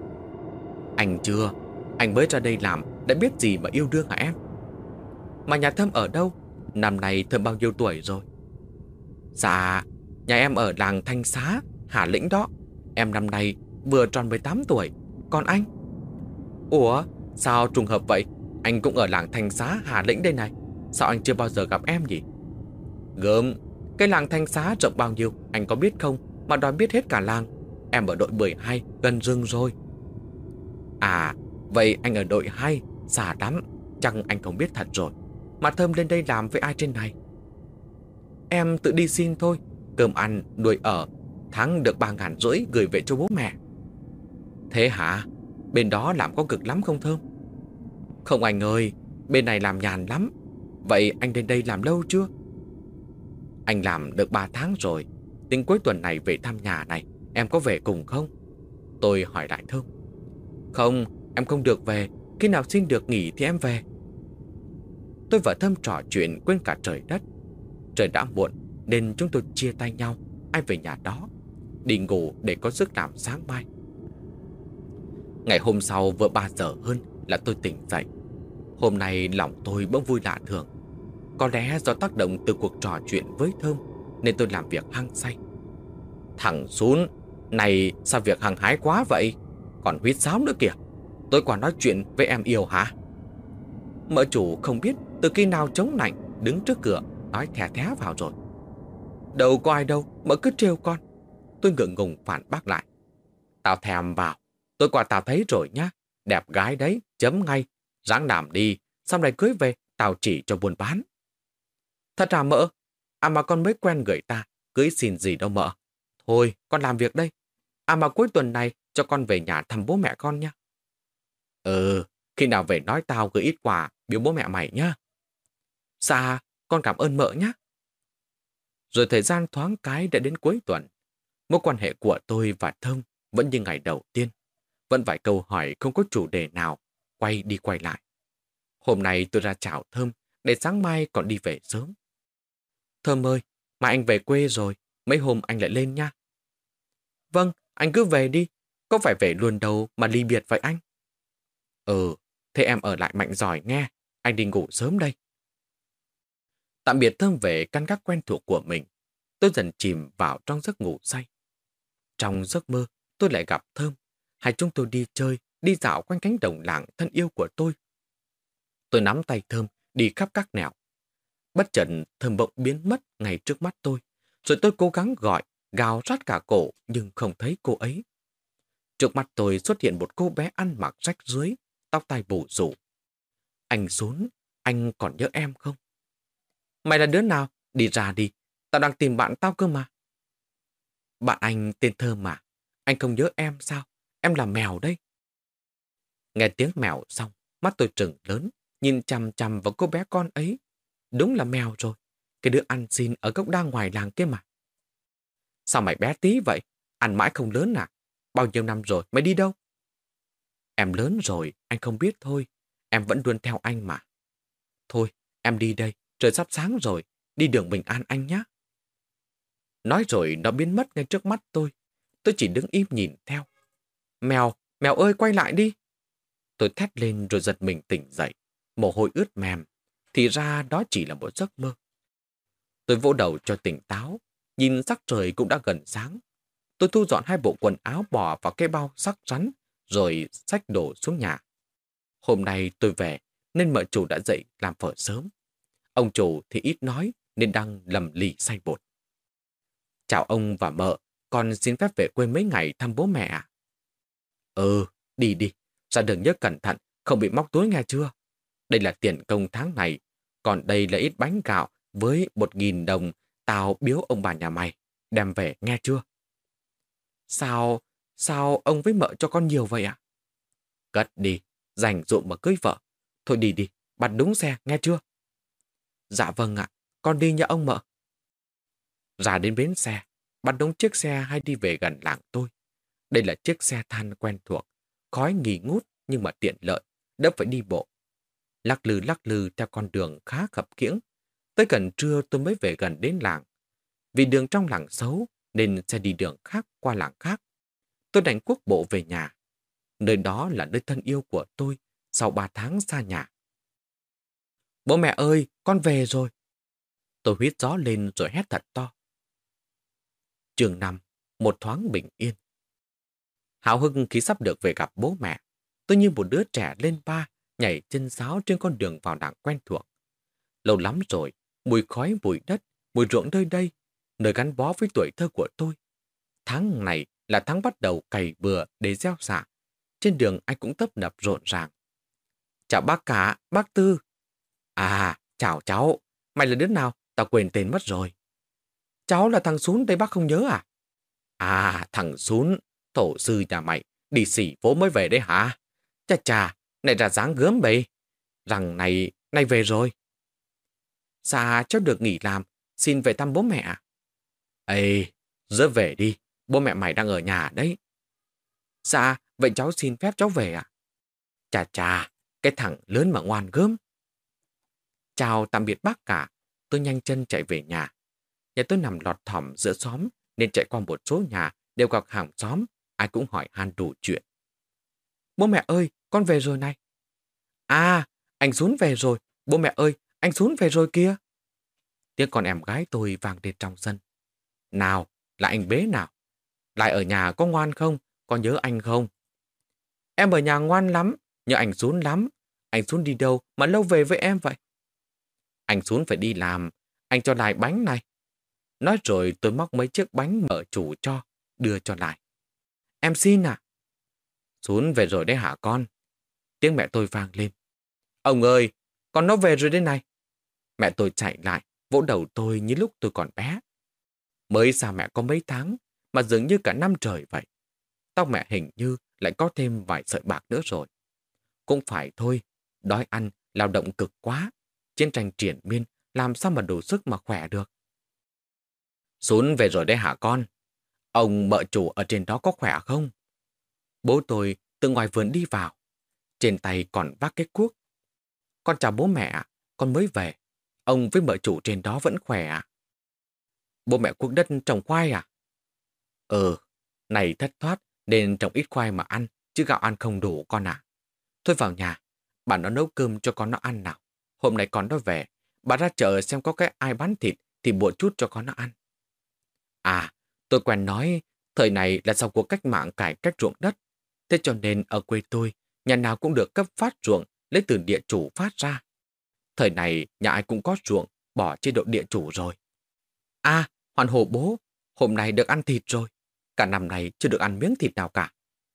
Anh chưa, anh mới ra đây làm, đã biết gì mà yêu đương hả em? Mà nhà Thơm ở đâu? Năm nay Thơm bao nhiêu tuổi rồi? Dạ, nhà em ở làng Thanh Xá, Hà Lĩnh đó. Em năm nay vừa tròn mười tám tuổi. Còn anh? Ủa, sao trùng hợp vậy? Anh cũng ở làng Thanh Xá, Hà Lĩnh đây này. Sao anh chưa bao giờ gặp em nhỉ? Gớm, cái làng Thanh Xá rộng bao nhiêu anh có biết không, mà đòi biết hết cả làng. Em ở đội mười hai, gần rừng rồi. À, vậy anh ở đội hai, xa lắm. Chắc anh không biết thật rồi. Mà Thơm lên đây làm với ai trên này? Em tự đi xin thôi. Cơm ăn, nuôi ở, tháng được ba ngàn rưỡi gửi về cho bố mẹ. Thế hả? Bên đó làm có cực lắm không Thơm? Không anh ơi, bên này làm nhàn lắm. Vậy anh lên đây làm lâu chưa? Anh làm được ba tháng rồi. Tính cuối tuần này về thăm nhà này, em có về cùng không? Tôi hỏi lại Thơm. Không, em không được về. Khi nào xin được nghỉ thì em về. Tôi và Thơm trò chuyện quên cả trời đất. Trời đã muộn nên chúng tôi chia tay nhau, ai về nhà đó, đi ngủ để có sức làm sáng mai. Ngày hôm sau vừa ba giờ hơn là tôi tỉnh dậy. Hôm nay lòng tôi bỗng vui lạ thường. Có lẽ do tác động từ cuộc trò chuyện với Thơm nên tôi làm việc hăng say. Thằng Sún, này sao việc hăng hái quá vậy? Còn huýt sáo nữa kìa. Tôi còn nói chuyện với em yêu hả? Mợ chủ không biết từ khi nào chống nạnh đứng trước cửa nói thè thé vào rồi. Đâu có ai đâu, mợ cứ trêu con. Tôi ngượng ngùng phản bác lại. Tao thèm vào. Tôi qua tao thấy rồi nhá. Đẹp gái đấy, chấm ngay. Ráng làm đi, xong này cưới về, tao chỉ cho buôn bán. Thật à mợ? À mà con mới quen người ta, cưới xin gì đâu mợ. Thôi, con làm việc đây. À mà cuối tuần này cho con về nhà thăm bố mẹ con nha. Ừ, khi nào về nói tao gửi ít quà biếu bố mẹ mày nhá. Dạ, con cảm ơn mợ nhé. Rồi thời gian thoáng cái đã đến cuối tuần. Mối quan hệ của tôi và Thơm vẫn như ngày đầu tiên. Vẫn vài câu hỏi không có chủ đề nào, quay đi quay lại. Hôm nay tôi ra chào Thơm, để sáng mai còn đi về sớm. Thơm ơi, mà anh về quê rồi, mấy hôm anh lại lên nha. Vâng, anh cứ về đi, có phải về luôn đâu mà ly biệt vậy anh? Ừ, thế em ở lại mạnh giỏi nghe, anh đi ngủ sớm đây. Tạm biệt Thơm về căn gác quen thuộc của mình, tôi dần chìm vào trong giấc ngủ say. Trong giấc mơ, tôi lại gặp Thơm. Hai chúng tôi đi chơi, đi dạo quanh cánh đồng làng thân yêu của tôi. Tôi nắm tay Thơm, đi khắp các nẻo. Bất chợt Thơm bỗng biến mất ngay trước mắt tôi. Rồi tôi cố gắng gọi, gào rát cả cổ nhưng không thấy cô ấy. Trước mắt tôi xuất hiện một cô bé ăn mặc rách rưới, tóc tai bù rủ. Anh Sún, anh còn nhớ em không? Mày là đứa nào? Đi ra đi, tao đang tìm bạn tao cơ mà. Bạn anh tên Thơm mà, anh không nhớ em sao? Em là mèo đấy. Nghe tiếng mèo xong, mắt Mắt tôi trừng lớn, nhìn chằm chằm vào cô bé con ấy. Đúng là mèo rồi. Cái đứa ăn xin ở gốc đa ngoài làng kia mà. Sao mày bé tí vậy? Ăn mãi không lớn à? Bao nhiêu năm rồi, mày đi đâu? Em lớn rồi, anh không biết thôi. Em vẫn luôn theo anh mà. Thôi, em đi đây, trời sắp sáng rồi. Đi đường bình an anh nhé. Nói rồi nó biến mất ngay trước mắt tôi. Tôi chỉ đứng im nhìn theo. Mèo, mèo ơi quay lại đi. Tôi thét lên rồi giật mình tỉnh dậy. Mồ hôi ướt mềm. Thì ra đó chỉ là một giấc mơ. Tôi vỗ đầu cho tỉnh táo. Nhìn sắc trời cũng đã gần sáng. Tôi thu dọn hai bộ quần áo bỏ vào cái bao sắc rắn. Rồi xách đổ xuống nhà. Hôm nay tôi về nên mợ chủ đã dậy làm phở sớm. Ông chủ thì ít nói nên đang lầm lì xay bột. Chào ông và mợ, con xin phép về quê mấy ngày thăm bố mẹ à? Ừ, đi đi, ra đường nhớ cẩn thận, không bị móc túi nghe chưa? Đây là tiền công tháng này, còn đây là ít bánh gạo với một nghìn đồng tao biếu ông bà nhà mày, đem về nghe chưa? Sao, sao ông với mợ cho con nhiều vậy ạ? Cất đi, dành dụm mà cưới vợ. Thôi đi đi, bắt đúng xe, nghe chưa? Dạ vâng ạ, con đi nha ông mợ. Ra đến bến xe, bắt đúng chiếc xe hay đi về gần làng tôi. Đây là chiếc xe than quen thuộc, khói nghi ngút nhưng mà tiện lợi, đỡ phải đi bộ. Lắc lư lắc lư theo con đường khá khập khiễng. Tới gần trưa tôi mới về gần đến làng. Vì đường trong làng xấu nên sẽ đi đường khác qua làng khác. Tôi đành cuốc bộ về nhà. Nơi đó là nơi thân yêu của tôi sau ba tháng xa nhà. Bố mẹ ơi, con về rồi. Tôi huýt gió lên rồi hét thật to. Chương năm, một thoáng bình yên. Hào hứng khi sắp được về gặp bố mẹ. Tôi như một đứa trẻ lên ba, nhảy chân sáo trên con đường vào làng quen thuộc. Lâu lắm rồi, mùi khói bụi đất, mùi ruộng nơi đây, nơi gắn bó với tuổi thơ của tôi. Tháng này là tháng bắt đầu cày bừa để gieo xạ. Trên đường anh cũng tấp nập rộn ràng. Chào bác cả, bác Tư. À, chào cháu. Mày là đứa nào? Tao quên tên mất rồi. Cháu là thằng Sún đây bác không nhớ à? À, thằng Sún, thổ sư nhà mày, đi xỉ phố mới về đấy hả? Chà chà, này ra dáng gớm bầy. Rằng này, này về rồi. Dạ, cháu được nghỉ làm, xin về thăm bố mẹ ạ. Ê, giờ về đi, bố mẹ mày đang ở nhà đấy. Dạ, vậy cháu xin phép cháu về ạ. Chà chà, cái thằng lớn mà ngoan gớm. Chào tạm biệt bác cả, tôi nhanh chân chạy về nhà. Nhà tôi nằm lọt thỏm giữa xóm nên chạy qua một số nhà đều gặp hàng xóm, ai cũng hỏi han đủ chuyện. Bố mẹ ơi, con về rồi này. À, anh Sún về rồi, bố mẹ ơi, anh Sún về rồi kia. Tiếng con em gái tôi vang lên trong sân. Nào, là anh Bế nào? Lại ở nhà có ngoan không? Có nhớ anh không? Em ở nhà ngoan lắm, nhớ anh Sún lắm. Anh Sún đi đâu mà lâu về với em vậy? Anh Sún phải đi làm, anh cho lại bánh này. Nói rồi tôi móc mấy chiếc bánh mợ chủ cho, đưa cho lại. Em xin à? Sún về rồi đấy hả con? Tiếng mẹ tôi vang lên. Ông ơi, con nó về rồi đây này. Mẹ tôi chạy lại, vỗ đầu tôi như lúc tôi còn bé. Mới xa mẹ có mấy tháng, mà dường như cả năm trời vậy. Tóc mẹ hình như lại có thêm vài sợi bạc nữa rồi. Cũng phải thôi, đói ăn, lao động cực quá. Chiến tranh triển miên, làm sao mà đủ sức mà khỏe được. Sún về rồi đấy hả con? Ông mợ chủ ở trên đó có khỏe không? Bố tôi từ ngoài vườn đi vào. Trên tay còn vác cái cuốc. Con chào bố mẹ, con mới về. Ông với mợ chủ trên đó vẫn khỏe à? Bố mẹ cuốc đất trồng khoai à? Ừ, này thất thoát nên trồng ít khoai mà ăn, chứ gạo ăn không đủ con à. Thôi vào nhà, bà nó nấu cơm cho con nó ăn nào. Hôm nay con nó về, bà ra chợ xem có cái ai bán thịt thì bùa chút cho con nó ăn. À, tôi quen nói, thời này là sau cuộc cách mạng cải cách ruộng đất. Thế cho nên ở quê tôi, nhà nào cũng được cấp phát ruộng lấy từ địa chủ phát ra. Thời này nhà ai cũng có ruộng, bỏ chế độ địa chủ rồi. À, hoàn hổ bố, hôm nay được ăn thịt rồi. Cả năm nay chưa được ăn miếng thịt nào cả.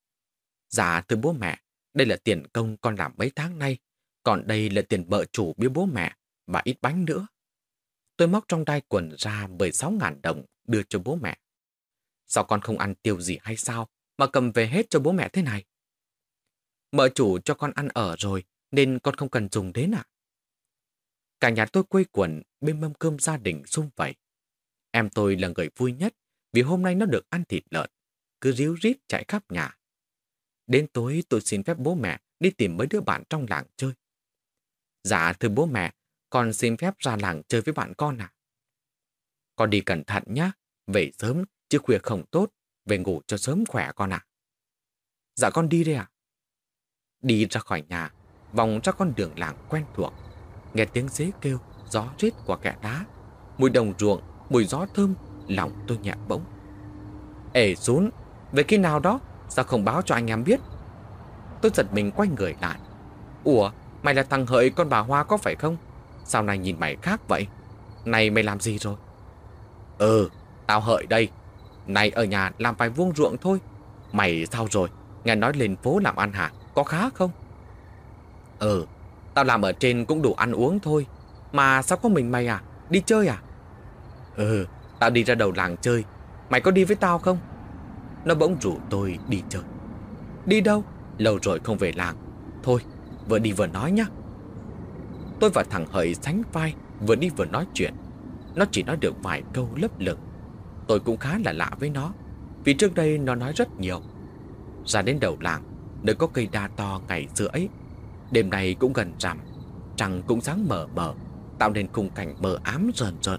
Dạ thưa bố mẹ, đây là tiền công con làm mấy tháng nay. Còn đây là tiền mợ chủ biếu bố mẹ và ít bánh nữa. Tôi móc trong đai quần ra mười sáu ngàn đồng đưa cho bố mẹ. Sao con không ăn tiêu gì hay sao mà cầm về hết cho bố mẹ thế này? Mợ chủ cho con ăn ở rồi, nên con không cần dùng đến ạ. Cả nhà tôi quây quần bên mâm cơm gia đình sum vầy. Em tôi là người vui nhất vì hôm nay nó được ăn thịt lợn, cứ ríu rít chạy khắp nhà. Đến tối tôi xin phép bố mẹ đi tìm mấy đứa bạn trong làng chơi. Dạ thưa bố mẹ, con xin phép ra làng chơi với bạn con à? Con đi cẩn thận nhá, về sớm chứ khuya không tốt, về ngủ cho sớm khỏe con ạ. Dạ con đi đây ạ. Đi ra khỏi nhà, vòng ra con đường làng quen thuộc, nghe tiếng dế kêu, gió rít qua kẽ đá, mùi đồng ruộng, mùi gió thơm, lòng tôi nhẹ bỗng. Ê Sún, về khi nào đó, sao không báo cho anh em biết? Tôi giật mình quay người lại. Ủa, mày là thằng Hợi con bà Hoa có phải không? Sao này nhìn mày khác vậy? Này mày làm gì rồi? Ừ, tao Hợi đây. Này ở nhà làm vài vuông ruộng thôi. Mày sao rồi? Nghe nói lên phố làm ăn hả? Có khá không? Ừ, tao làm ở trên cũng đủ ăn uống thôi. Mà sao có mình mày à? Đi chơi à? Ừ, tao đi ra đầu làng chơi. Mày có đi với tao không? Nó bỗng rủ tôi đi chơi. Đi đâu? Lâu rồi không về làng. Thôi, vừa đi vừa nói nhá. Tôi và thằng Hợi sánh vai, vừa đi vừa nói chuyện. Nó chỉ nói được vài câu lấp lửng. Tôi cũng khá là lạ với nó, vì trước đây nó nói rất nhiều. Ra đến đầu làng, nơi có cây đa to ngày xưa ấy. Đêm nay cũng gần rằm, trăng cũng sáng mờ mờ, tạo nên khung cảnh mờ ám rờn rợn.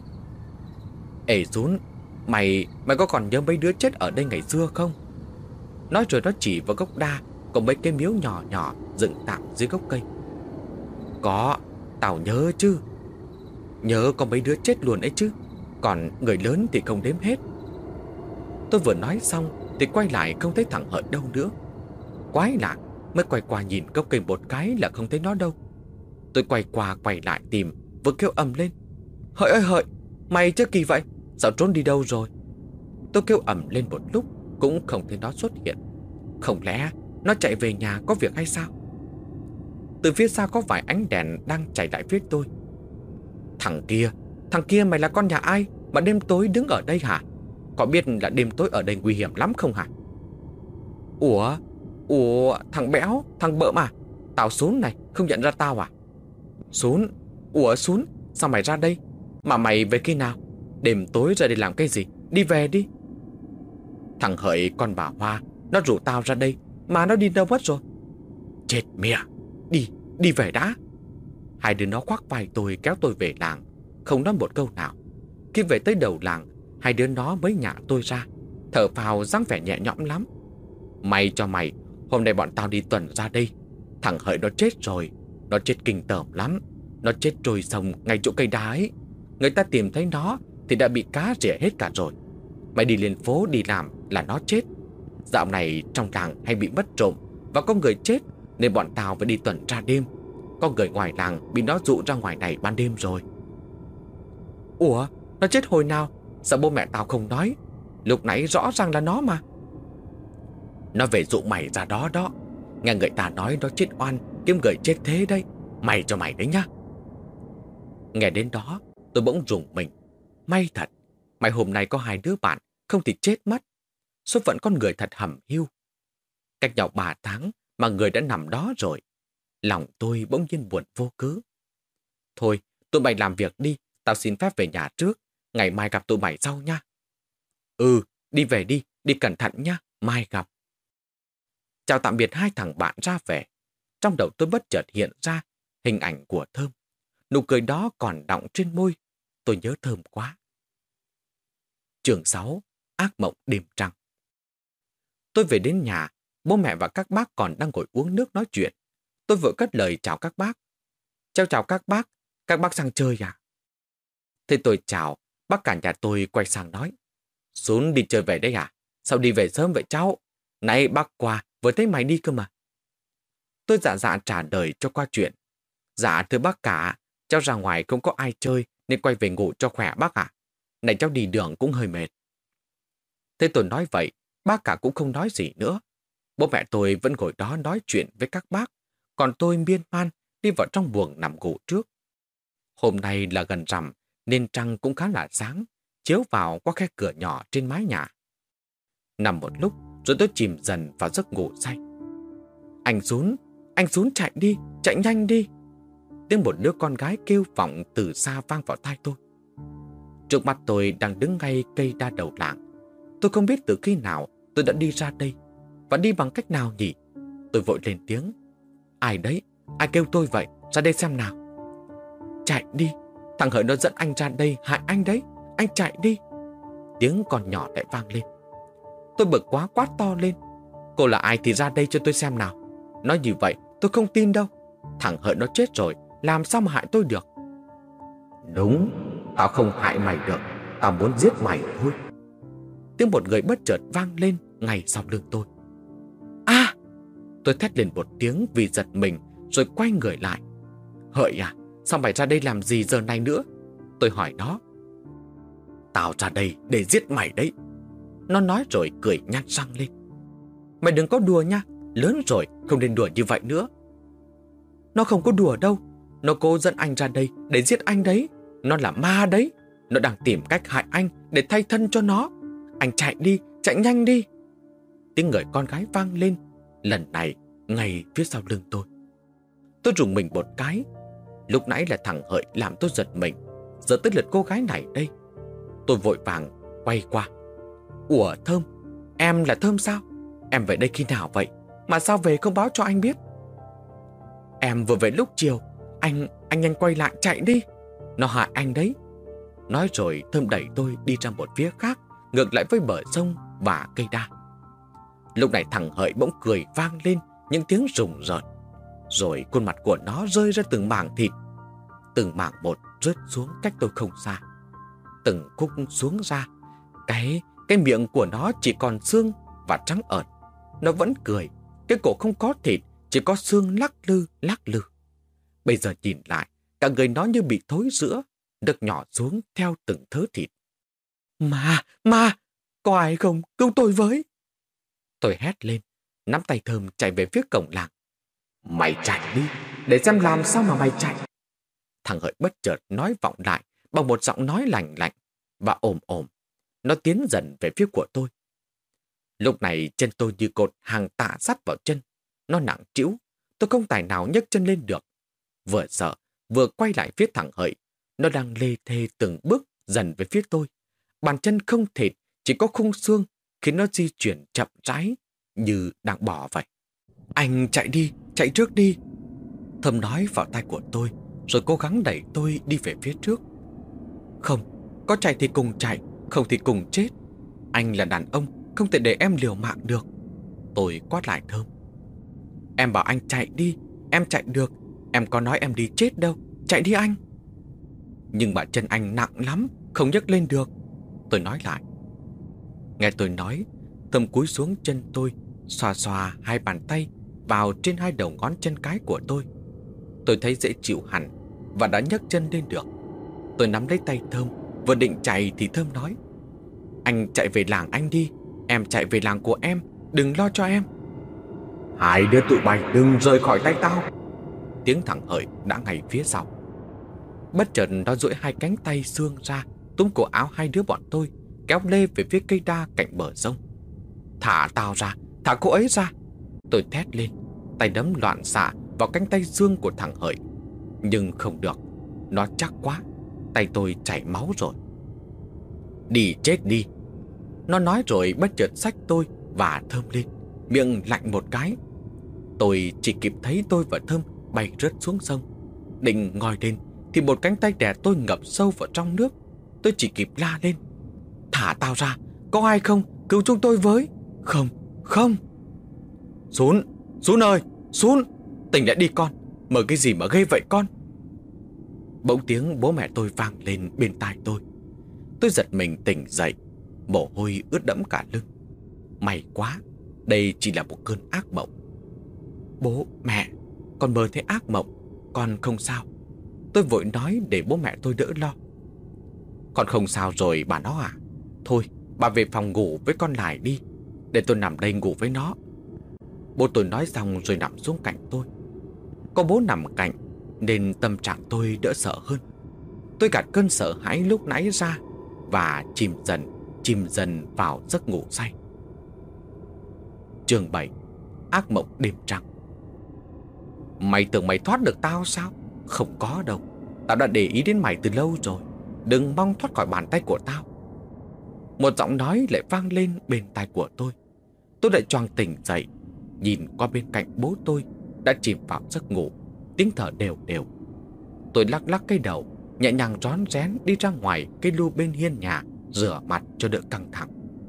Ê Dún, mày, mày có còn nhớ mấy đứa chết ở đây ngày xưa không? Nói rồi nó chỉ vào gốc đa, có mấy cái miếu nhỏ nhỏ dựng tạm dưới gốc cây. Có, tao nhớ chứ. Nhớ có mấy đứa chết luôn ấy chứ. Còn người lớn thì không đếm hết. Tôi vừa nói xong thì quay lại không thấy thằng Hợi đâu nữa. Quái lạ, mới quay qua nhìn gốc cây một cái là không thấy nó đâu. Tôi quay qua quay lại tìm, vừa kêu ầm lên. Hợi ơi Hợi, mày chứ kỳ vậy? Sao trốn đi đâu rồi? Tôi kêu ầm lên một lúc cũng không thấy nó xuất hiện. Không lẽ nó chạy về nhà có việc hay sao? Từ phía xa có vài ánh đèn đang chạy lại phía tôi. Thằng kia, thằng kia mày là con nhà ai mà đêm tối đứng ở đây hả? Có biết là đêm tối ở đây nguy hiểm lắm không hả? Ủa, ủa, thằng béo, thằng bợm à? Tao Sún này, không nhận ra tao à? Sún, ủa Sún, sao mày ra đây? Mà mày về khi nào? Đêm tối ra đây làm cái gì? Đi về đi. Thằng Hợi con bà Hoa, nó rủ tao ra đây, mà nó đi đâu mất rồi? Chết mẹ, đi, đi về đã. Hai đứa nó khoác vai tôi kéo tôi về làng, không nói một câu nào. Khi về tới đầu làng, hai đứa nó mới nhả tôi ra, thở phào dáng vẻ nhẹ nhõm lắm. May cho mày, hôm nay bọn tao đi tuần ra đây. Thằng Hợi nó chết rồi, nó chết kinh tởm lắm. Nó chết trôi sông ngay chỗ cây đá ấy. Người ta tìm thấy nó thì đã bị cá rỉa hết cả rồi. Mày đi lên phố đi làm là nó chết. Dạo này trong làng hay bị mất trộm và có người chết, nên bọn tao phải đi tuần tra đêm. Có người ngoài làng bị nó dụ ra ngoài này ban đêm rồi. Ủa, nó chết hồi nào? Sao bố mẹ tao không nói? Lúc nãy rõ ràng là nó mà. Nó về dụ mày ra đó đó. Nghe người ta nói nó chết oan, kiếm người chết thế đấy. Mày cho mày đấy nhá. Nghe đến đó tôi bỗng rùng mình. May thật, mày hôm nay có hai đứa bạn, không thì chết mất. Số phận con người thật hầm hiu. Cách nhau ba tháng mà người đã nằm đó rồi. Lòng tôi bỗng nhiên buồn vô cớ. Thôi, tụi mày làm việc đi, tao xin phép về nhà trước. Ngày mai gặp tụi mày sau nha. Ừ, đi về đi, đi cẩn thận nha, mai gặp. Chào tạm biệt hai thằng bạn ra về. Trong đầu tôi bất chợt hiện ra hình ảnh của Thơm. Nụ cười đó còn đọng trên môi. Tôi nhớ Thơm quá. Chương sáu. Ác mộng đêm trăng. Tôi về đến nhà, bố mẹ và các bác còn đang ngồi uống nước nói chuyện. Tôi vội cất lời chào các bác. Chào chào các bác, các bác sang chơi à? Thế tôi chào, bác cả nhà tôi quay sang nói. Xuống đi chơi về đây à? Sao đi về sớm vậy cháu? Này bác qua, vừa thấy mày đi cơ mà. Tôi dạ dạ trả lời cho qua chuyện. Dạ thưa bác cả, cháu ra ngoài không có ai chơi nên quay về ngủ cho khỏe bác ạ. Này cháu đi đường cũng hơi mệt. Thế tôi nói vậy, bác cả cũng không nói gì nữa. Bố mẹ tôi vẫn ngồi đó nói chuyện với các bác, còn tôi miên man đi vào trong buồng nằm ngủ trước. Hôm nay là gần rằm nên trăng cũng khá là sáng, chiếu vào qua khe cửa nhỏ trên mái nhà. Nằm một lúc rồi tôi chìm dần vào giấc ngủ say. Anh Dún, anh Sún chạy đi, chạy nhanh đi. Tiếng một đứa con gái kêu vọng từ xa vang vào tai tôi. Trước mặt tôi đang đứng ngay cây đa đầu làng. Tôi không biết từ khi nào tôi đã đi ra đây, và đi bằng cách nào nhỉ? Tôi vội lên tiếng. Ai đấy? Ai kêu tôi vậy? Ra đây xem nào. Chạy đi, thằng Hợi nó dẫn anh ra đây hại anh đấy. Anh chạy đi. Tiếng con nhỏ lại vang lên. Tôi bực quá quát to lên. Cô là ai thì ra đây cho tôi xem nào. Nói như vậy tôi không tin đâu. Thằng Hợi nó chết rồi, làm sao mà hại tôi được? Đúng, tao không hại mày được. Tao muốn giết mày thôi. Tiếng một người bất chợt vang lên ngay sau lưng tôi. À! Tôi thét lên một tiếng vì giật mình, rồi quay người lại. Hợi à, sao mày ra đây làm gì giờ này nữa? Tôi hỏi nó. Tao ra đây để giết mày đấy. Nó nói rồi cười nhăn răng lên. Mày đừng có đùa nha, lớn rồi không nên đùa như vậy nữa. Nó không có đùa đâu. Nó cố dẫn anh ra đây để giết anh đấy. Nó là ma đấy. Nó đang tìm cách hại anh để thay thân cho nó. Anh chạy đi, chạy nhanh đi. Tiếng người con gái vang lên, lần này ngay phía sau lưng tôi. Tôi rùng mình một cái. Lúc nãy là thằng Hợi làm tôi giật mình, giờ tới lượt cô gái này đây. Tôi vội vàng quay qua. Ủa Thơm, em là Thơm sao? Em về đây khi nào vậy? Mà sao về không báo cho anh biết? Em vừa về lúc chiều. Anh, anh nhanh quay lại chạy đi. Nó hại anh đấy. Nói rồi Thơm đẩy tôi đi ra một phía khác, ngược lại với bờ sông và cây đa. Lúc này thằng Hợi bỗng cười vang lên những tiếng rùng rợn. Rồi khuôn mặt của nó rơi ra từng mảng thịt. Từng mảng một rớt xuống cách tôi không xa. Từng khúc xuống ra. Cái, cái miệng của nó chỉ còn xương và trắng ợn. Nó vẫn cười. Cái cổ không có thịt, chỉ có xương lắc lư lắc lư. Bây giờ nhìn lại, cả người nó như bị thối rữa, được nhỏ xuống theo từng thớ thịt. Mà, mà, có ai không? Cứu tôi với! Tôi hét lên, nắm tay Thơm chạy về phía cổng làng. Mày chạy đi, để xem làm sao mà mày chạy. Thằng Hợi bất chợt nói vọng lại bằng một giọng nói lạnh lạnh và ồm ồm. Nó tiến dần về phía của tôi. Lúc này chân tôi như cột hàng tạ sắt vào chân. Nó nặng trĩu, tôi không tài nào nhấc chân lên được. Vừa sợ, vừa quay lại phía thằng Hợi. Nó đang lê thê từng bước dần về phía tôi. Bàn chân không thịt, chỉ có khung xương, khiến nó di chuyển chậm rãi như đang bò vậy. Anh chạy đi, chạy trước đi. Thơm nói vào tai của tôi, rồi cố gắng đẩy tôi đi về phía trước. Không, có chạy thì cùng chạy, không thì cùng chết. Anh là đàn ông, không thể để em liều mạng được. Tôi quát lại Thơm. Em bảo anh chạy đi, em chạy được. Em có nói em đi chết đâu, chạy đi anh. Nhưng mà chân anh nặng lắm, không nhấc lên được. Tôi nói lại. Nghe tôi nói, Thơm cúi xuống chân tôi, xoa xoa hai bàn tay vào trên hai đầu ngón chân cái của tôi. Tôi thấy dễ chịu hẳn và đã nhấc chân lên được. Tôi nắm lấy tay Thơm, vừa định chạy thì Thơm nói. Anh chạy về làng anh đi, em chạy về làng của em, đừng lo cho em. Hai đứa tụi bay đừng rời khỏi tay tao. Tiếng thằng Hợi đã ngay phía sau. Bất chợt nó duỗi hai cánh tay xương ra, túm cổ áo hai đứa bọn tôi, kéo lê về phía cây đa cạnh bờ sông. Thả tao ra, thả cô ấy ra. Tôi thét lên, tay đấm loạn xạ vào cánh tay xương của thằng Hợi. Nhưng không được, nó chắc quá, tay tôi chảy máu rồi. Đi chết đi. Nó nói rồi bất chợt xách tôi và Thơm lên, miệng lạnh một cái. Tôi chỉ kịp thấy tôi và Thơm bay rớt xuống sông. Định ngoi lên thì một cánh tay đè tôi ngập sâu vào trong nước. Tôi chỉ kịp la lên. Thả tao ra, có ai không? Cứu chúng tôi với. Không, không. Sún, Sún ơi, Sún, tỉnh lại đi con. Mở cái gì mà ghê vậy con? Bỗng tiếng bố mẹ tôi vang lên bên tai tôi. Tôi giật mình tỉnh dậy, mồ hôi ướt đẫm cả lưng. May quá, đây chỉ là một cơn ác mộng. Bố, mẹ, con mơ thấy ác mộng, con không sao. Tôi vội nói để bố mẹ tôi đỡ lo. Con không sao rồi bà nó à? Thôi, bà về phòng ngủ với con lại đi, để tôi nằm đây ngủ với nó. Bố tôi nói xong rồi nằm xuống cạnh tôi. Có bố nằm cạnh nên tâm trạng tôi đỡ sợ hơn. Tôi gạt cơn sợ hãi lúc nãy ra và chìm dần, chìm dần vào giấc ngủ say. Chương bảy. Ác mộng đêm trăng. Mày tưởng mày thoát được tao sao? Không có đâu. Tao đã để ý đến mày từ lâu rồi. Đừng mong thoát khỏi bàn tay của tao. Một giọng nói lại vang lên bên tai của tôi. Tôi lại choàng tỉnh dậy, nhìn qua bên cạnh bố tôi đã chìm vào giấc ngủ, tiếng thở đều đều. Tôi lắc lắc cái đầu, nhẹ nhàng rón rén đi ra ngoài cái lu bên hiên nhà, rửa mặt cho đỡ căng thẳng.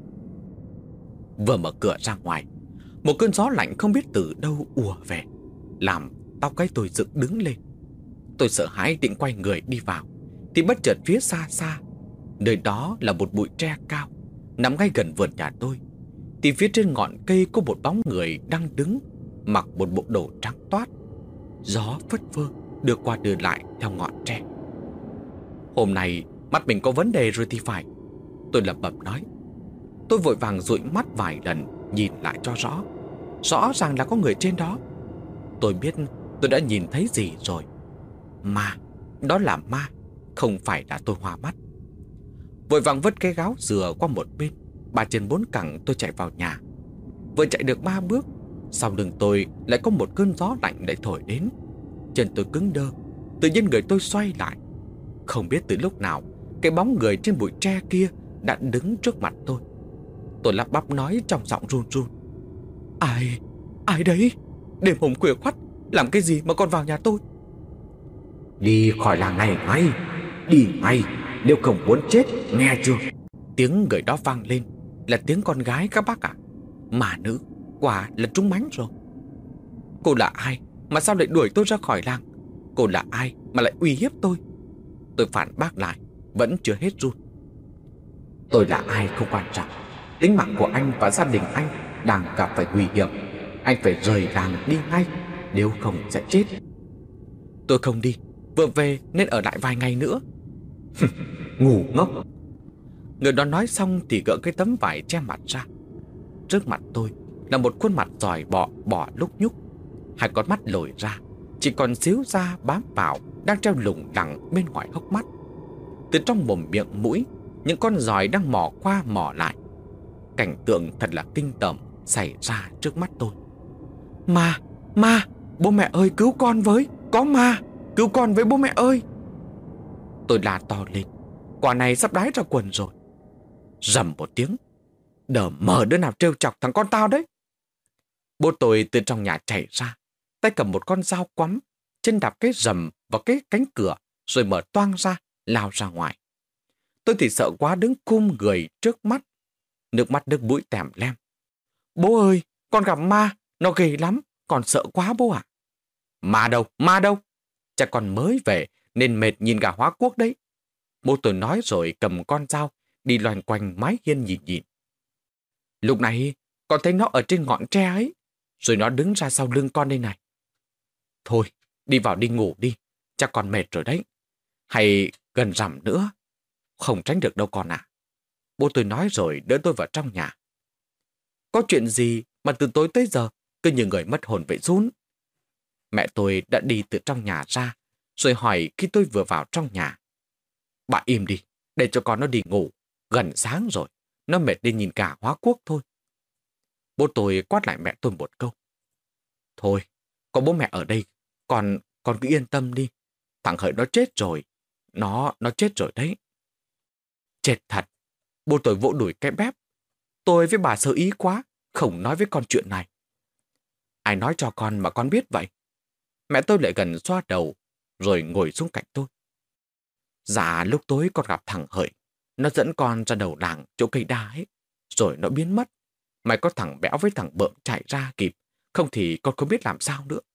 Vừa mở cửa ra ngoài, một cơn gió lạnh không biết từ đâu ùa về, làm tóc gáy tôi dựng đứng lên. Tôi sợ hãi định quay người đi vào, thì bất chợt phía xa xa, nơi đó là một bụi tre cao nằm ngay gần vườn nhà tôi. Thì phía trên ngọn cây có một bóng người đang đứng, mặc một bộ đồ trắng toát. Gió phất phơ đưa qua đưa lại theo ngọn tre. Hôm nay mắt mình có vấn đề rồi thì phải, tôi lẩm bẩm nói. Tôi vội vàng dụi mắt vài lần, nhìn lại cho rõ. Rõ ràng là có người trên đó. Tôi biết tôi đã nhìn thấy gì rồi. Ma, đó là ma, không phải là tôi hoa mắt. Vội vàng vứt cái gáo dừa qua một bên, ba chân bốn cẳng tôi chạy vào nhà. Vừa chạy được ba bước, sau lưng tôi lại có một cơn gió lạnh lại thổi đến. Chân tôi cứng đơ, tự nhiên người tôi xoay lại. Không biết từ lúc nào, cái bóng người trên bụi tre kia đã đứng trước mặt tôi. Tôi lắp bắp nói trong giọng run run. Ai, ai đấy? Đêm hôm khuya khoắt, làm cái gì mà còn vào nhà tôi? Đi khỏi làng này ngay, đi ngay, nếu không muốn chết, nghe chưa? Tiếng người đó vang lên, là tiếng con gái các bác ạ. Mà nữ, quả là trúng mánh rồi. Cô là ai mà sao lại đuổi tôi ra khỏi làng? Cô là ai mà lại uy hiếp tôi? Tôi phản bác lại, vẫn chưa hết run. Tôi là ai không quan trọng. Tính mạng của anh và gia đình anh đang gặp phải nguy hiểm. Anh phải rời làng đi ngay, nếu không sẽ chết. Tôi không đi, vừa về nên ở lại vài ngày nữa. Ngu ngốc. Người đó nói xong thì gỡ cái tấm vải che mặt ra. Trước mặt tôi là một khuôn mặt giòi bọ bọ lúc nhúc, hai con mắt lồi ra, chỉ còn xíu da bám vào đang treo lủng lẳng bên ngoài hốc mắt. Từ trong mồm miệng mũi, những con giòi đang mò qua mò lại. Cảnh tượng thật là kinh tởm xảy ra trước mắt tôi. Ma, ma, bố mẹ ơi cứu con với, có ma, cứu con với bố mẹ ơi. Tôi la to lên, quả này sắp đái ra quần rồi. Rầm một tiếng, đờ mờ đứa nào trêu chọc thằng con tao đấy. Bố tôi từ trong nhà chạy ra, tay cầm một con dao quắm, chân đạp cái rầm vào cái cánh cửa, rồi mở toang ra, lao ra ngoài. Tôi thì sợ quá đứng cung người trước mắt, nước mắt nước mũi tèm lem. Bố ơi, con gặp ma, nó ghê lắm, con sợ quá bố ạ. Ma đâu, ma đâu? Cha con mới về nên mệt nhìn gà hóa quốc đấy. Bố tôi nói rồi cầm con dao đi loanh quanh mái hiên nhìn nhìn. Lúc này con thấy nó ở trên ngọn tre ấy, rồi nó đứng ra sau lưng con đây này. Thôi, đi vào đi ngủ đi, chắc con mệt rồi đấy. Hay gần rằm nữa, không tránh được đâu con ạ. Bố tôi nói rồi đỡ tôi vào trong nhà. Có chuyện gì mà từ tối tới giờ cứ như người mất hồn vậy rún? Mẹ tôi đã đi từ trong nhà ra, rồi hỏi khi tôi vừa vào trong nhà. Bà im đi, để cho con nó đi ngủ. Gần sáng rồi, nó mệt đi nhìn cả hóa quốc thôi. Bố tôi quát lại mẹ tôi một câu. Thôi, có bố mẹ ở đây, con, con cứ yên tâm đi. Thằng Hợi nó chết rồi, nó, nó chết rồi đấy. Chết thật, bố tôi vỗ đùi cái bép. Tôi với bà sơ ý quá, không nói với con chuyện này. Ai nói cho con mà con biết vậy? Mẹ tôi lại gần xoa đầu, rồi ngồi xuống cạnh tôi. Dạ, lúc tối con gặp thằng Hợi, nó dẫn con ra đầu làng chỗ cây đa ấy, rồi nó biến mất. Mày có thằng Béo với thằng Bợm chạy ra kịp, không thì con không biết làm sao nữa.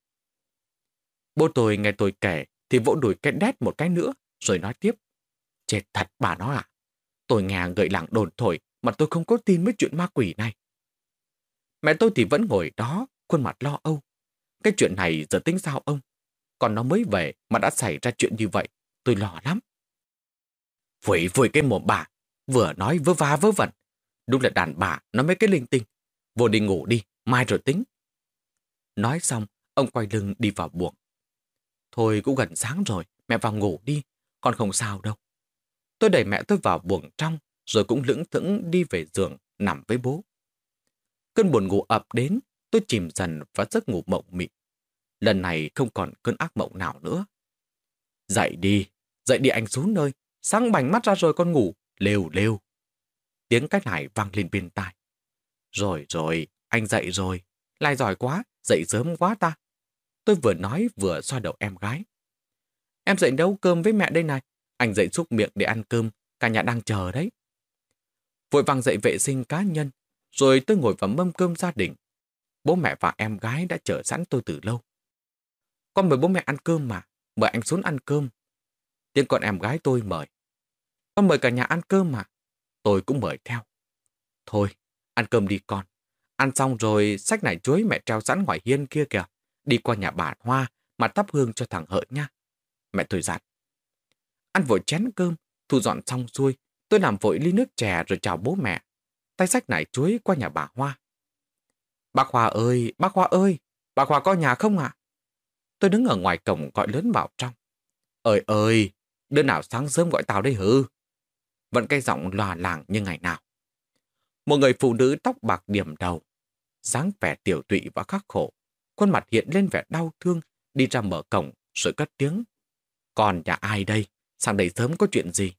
Bố tôi nghe tôi kể thì vỗ đùi cái đét một cái nữa, rồi nói tiếp. Chết thật bà nó à, tôi nghe người làng đồn thổi mà tôi không có tin mấy chuyện ma quỷ này. Mẹ tôi thì vẫn ngồi đó, khuôn mặt lo âu. Cái chuyện này giờ tính sao ông? Còn nó mới về mà đã xảy ra chuyện như vậy, tôi lo lắm. Phủi phủi cái mồm bà, vừa nói vớ va vớ vẩn. Đúng là đàn bà nói mấy cái linh tinh. Vô đi ngủ đi, mai rồi tính. Nói xong, ông quay lưng đi vào buồng. Thôi cũng gần sáng rồi, mẹ vào ngủ đi, con không sao đâu. Tôi đẩy mẹ tôi vào buồng trong, rồi cũng lững thững đi về giường, nằm với bố. Cơn buồn ngủ ập đến, tôi chìm dần vào giấc ngủ mộng mị. Lần này không còn cơn ác mộng nào nữa. Dậy đi, dậy đi anh Sún ơi, sáng bảnh mắt ra rồi con ngủ, lêu lêu. Tiếng cái này vang lên bên tai. Rồi rồi, anh dậy rồi, lại giỏi quá, dậy sớm quá ta. Tôi vừa nói vừa xoa đầu em gái. Em dậy nấu cơm với mẹ đây này, anh dậy xúc miệng để ăn cơm, cả nhà đang chờ đấy. Vội vàng dậy vệ sinh cá nhân, rồi tôi ngồi vào mâm cơm gia đình. Bố mẹ và em gái đã chờ sẵn tôi từ lâu. Con mời bố mẹ ăn cơm mà, mời anh xuống ăn cơm. Tiếng con em gái tôi mời. Con mời cả nhà ăn cơm mà, tôi cũng mời theo. Thôi, ăn cơm đi con. Ăn xong rồi xách nải chuối mẹ treo sẵn ngoài hiên kia kìa. Đi qua nhà bà Hoa mà thắp hương cho thằng Hợi nha. Mẹ tôi dặn. Ăn vội chén cơm, thu dọn xong xuôi, tôi làm vội ly nước chè rồi chào bố mẹ. Tay xách nải chuối qua nhà bà Hoa. Bác Hoa ơi, bác Hoa ơi, bác Hoa có nhà không ạ? Tôi đứng ở ngoài cổng gọi lớn vào trong. Ơi ơi, đứa nào sáng sớm gọi tao đây hử? Vẫn cái giọng lòa làng như ngày nào. Một người phụ nữ tóc bạc điểm đầu, dáng vẻ tiểu tụy và khắc khổ, khuôn mặt hiện lên vẻ đau thương, đi ra mở cổng rồi cất tiếng. Còn nhà ai đây? Sang đây sớm có chuyện gì?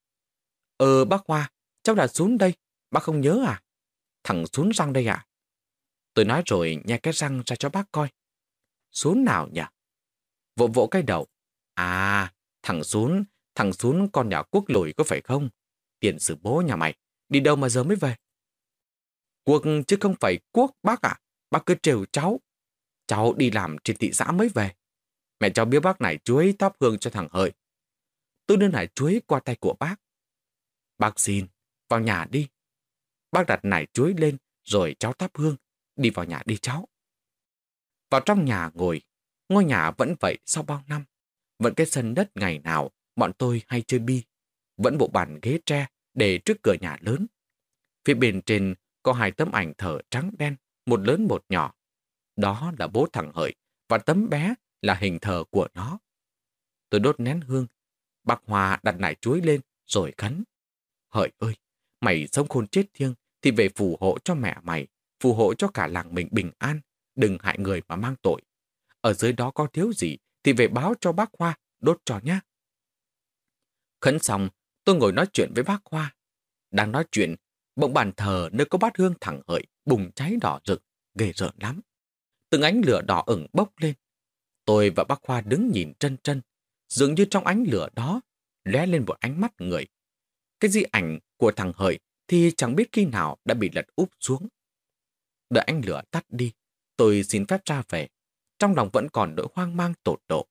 Ờ bác Hoa, cháu đã xuống đây, bác không nhớ à? Thằng Sún sang đây à? Tôi nói rồi nhe cái răng ra cho bác coi. Sún nào nhỉ? Vỗ vỗ cái đầu. À, thằng Sún, thằng Sún con nhà Quốc lùi có phải không? Tiền sử bố nhà mày, đi đâu mà giờ mới về? Quốc chứ không phải Quốc bác ạ, bác cứ trêu cháu. Cháu đi làm trên thị xã mới về. Mẹ cháu biết bác nải chuối thắp hương cho thằng Hợi. Tôi đưa nải chuối qua tay của bác. Bác xin, vào nhà đi. Bác đặt nải chuối lên rồi cháu thắp hương, đi vào nhà đi cháu. Vào trong nhà ngồi, ngôi nhà vẫn vậy sau bao năm. Vẫn cái sân đất ngày nào bọn tôi hay chơi bi. Vẫn bộ bàn ghế tre để trước cửa nhà lớn. Phía bên trên có hai tấm ảnh thờ trắng đen, một lớn một nhỏ. Đó là bố thằng Hợi và tấm bé là hình thờ của nó. Tôi đốt nén hương. Bác Hoa đặt nải chuối lên rồi khấn. Hợi ơi, mày sống khôn chết thiêng thì về phù hộ cho mẹ mày, phù hộ cho cả làng mình bình an, đừng hại người mà mang tội. Ở dưới đó có thiếu gì thì về báo cho bác Hoa đốt cho nhá. Khấn xong, tôi ngồi nói chuyện với bác Hoa. Đang nói chuyện, bỗng bàn thờ nơi có bát hương thằng Hợi bùng cháy đỏ rực, ghê rợn lắm. Từng ánh lửa đỏ ửng bốc lên. Tôi và bác Hoa đứng nhìn trân trân, dường như trong ánh lửa đó lóe lên một ánh mắt người. Cái di ảnh của thằng Hợi thì chẳng biết khi nào đã bị lật úp xuống. Đợi ánh lửa tắt đi, tôi xin phép ra về. Trong lòng vẫn còn nỗi hoang mang tột độ.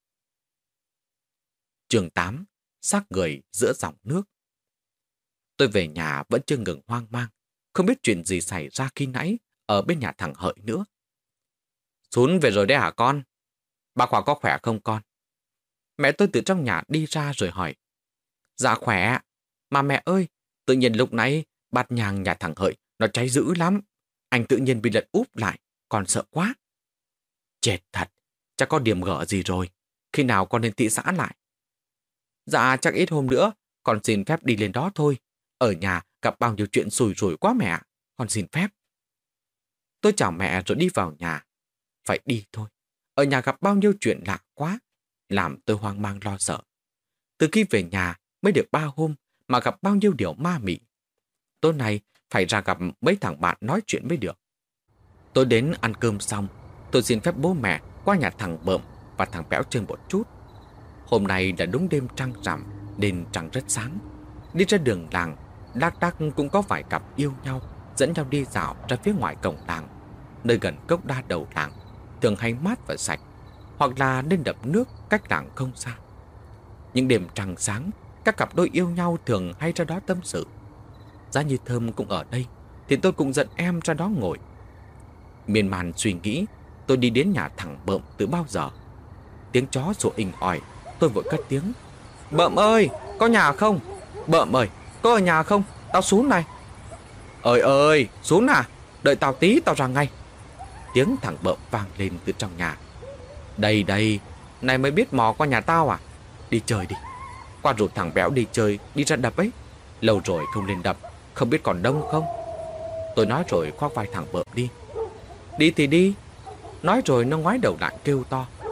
Chương tám. Xác người giữa dòng nước. Tôi về nhà vẫn chưa ngừng hoang mang, không biết chuyện gì xảy ra khi nãy ở bên nhà thằng Hợi nữa. Sún về rồi đấy hả con? Bà Khoa có khỏe không con? Mẹ tôi từ trong nhà đi ra rồi hỏi. Dạ khỏe. Mà mẹ ơi, tự nhiên lúc nãy bát nhang nhà thằng Hợi nó cháy dữ lắm. Anh tự nhiên bị lật úp lại, con sợ quá. Chết thật, chắc có điểm gở gì rồi. Khi nào con lên thị xã lại? Dạ chắc ít hôm nữa, con xin phép đi lên đó thôi. Ở nhà gặp bao nhiêu chuyện xùi rủi quá mẹ, con xin phép. Tôi chào mẹ rồi đi vào nhà. Phải đi thôi, ở nhà gặp bao nhiêu chuyện lạ quá, làm tôi hoang mang lo sợ. Từ khi về nhà mới được ba hôm mà gặp bao nhiêu điều ma mị. Tối nay phải ra gặp mấy thằng bạn nói chuyện mới được. Tôi đến ăn cơm xong, tôi xin phép bố mẹ qua nhà thằng Bợm và thằng Béo chơi một chút. Hôm nay là đúng đêm trăng rằm, nên trăng rất sáng. Đi ra đường làng, đác đác cũng có vài cặp yêu nhau, dẫn nhau đi dạo ra phía ngoài cổng làng, nơi gần cốc đa đầu làng, thường hay mát và sạch, hoặc là nên đập nước cách làng không xa. Những đêm trăng sáng, các cặp đôi yêu nhau thường hay ra đó tâm sự. Giá như Thơm cũng ở đây, thì tôi cũng dẫn em ra đó ngồi. Miên man suy nghĩ, tôi đi đến nhà thằng Bợm từ bao giờ. Tiếng chó sủa inh ỏi, tôi vội cất tiếng. Bợm ơi, có nhà không? Bợm ơi, có ở nhà không? Tao xuống này. Ơi ơi, xuống à? Đợi tao tí, tao ra ngay. Tiếng thằng Bợm vang lên từ trong nhà. Đây đây, này mới biết mò qua nhà tao à? Đi chơi đi. Qua rủ thằng Béo đi chơi, đi ra đập ấy. Lâu rồi không lên đập, không biết còn đông không? Tôi nói rồi khoác vai thằng Bợm đi. Đi thì đi. Nói rồi nó ngoái đầu lại kêu to.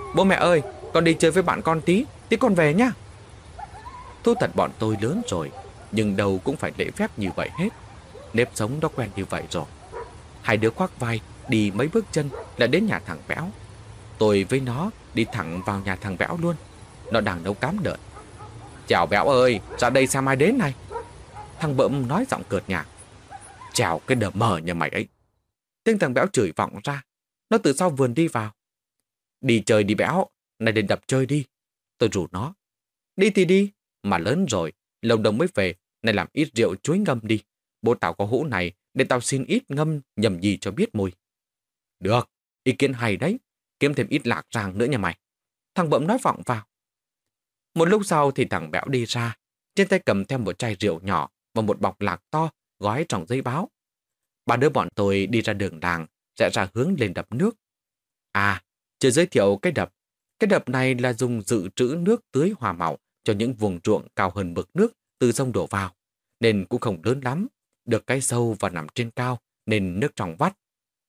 Bố mẹ ơi, con đi chơi với bạn con tí, tí con về nhá. Thú thật bọn tôi lớn rồi, nhưng đâu cũng phải lễ phép như vậy hết. Nếp sống đó quen như vậy rồi. Hai đứa khoác vai, đi mấy bước chân là đến nhà thằng Béo. Tôi với nó đi thẳng vào nhà thằng Béo luôn. Nó đang nấu cám đợn. Chào Béo ơi, ra đây xem ai đến này. Thằng Bợm nói giọng cợt nhạt. Chào cái đờ mờ nhà mày ấy. Tiếng thằng Béo chửi vọng ra. Nó từ sau vườn đi vào. Đi chơi đi Béo, này đến đập chơi đi. Tôi rủ nó. Đi thì đi, mà lớn rồi, lâu đồng mới về, này làm ít rượu chuối ngâm đi. Bố tao có hũ này, để tao xin ít ngâm nhầm gì cho biết mùi. Được, ý kiến hay đấy, kiếm thêm ít lạc rang nữa nha mày. Thằng Bợm nói vọng vào. Một lúc sau thì thằng Béo đi ra, trên tay cầm theo một chai rượu nhỏ và một bọc lạc to gói trong giấy báo. Ba đứa bọn tôi đi ra đường làng, rẽ ra hướng lên đập nước. À, chưa giới thiệu cái đập. Cái đập này là dùng dự trữ nước tưới hoa màu cho những vùng ruộng cao hơn mực nước từ sông đổ vào, nên cũng không lớn lắm, được cái sâu và nằm trên cao nên nước trong vắt.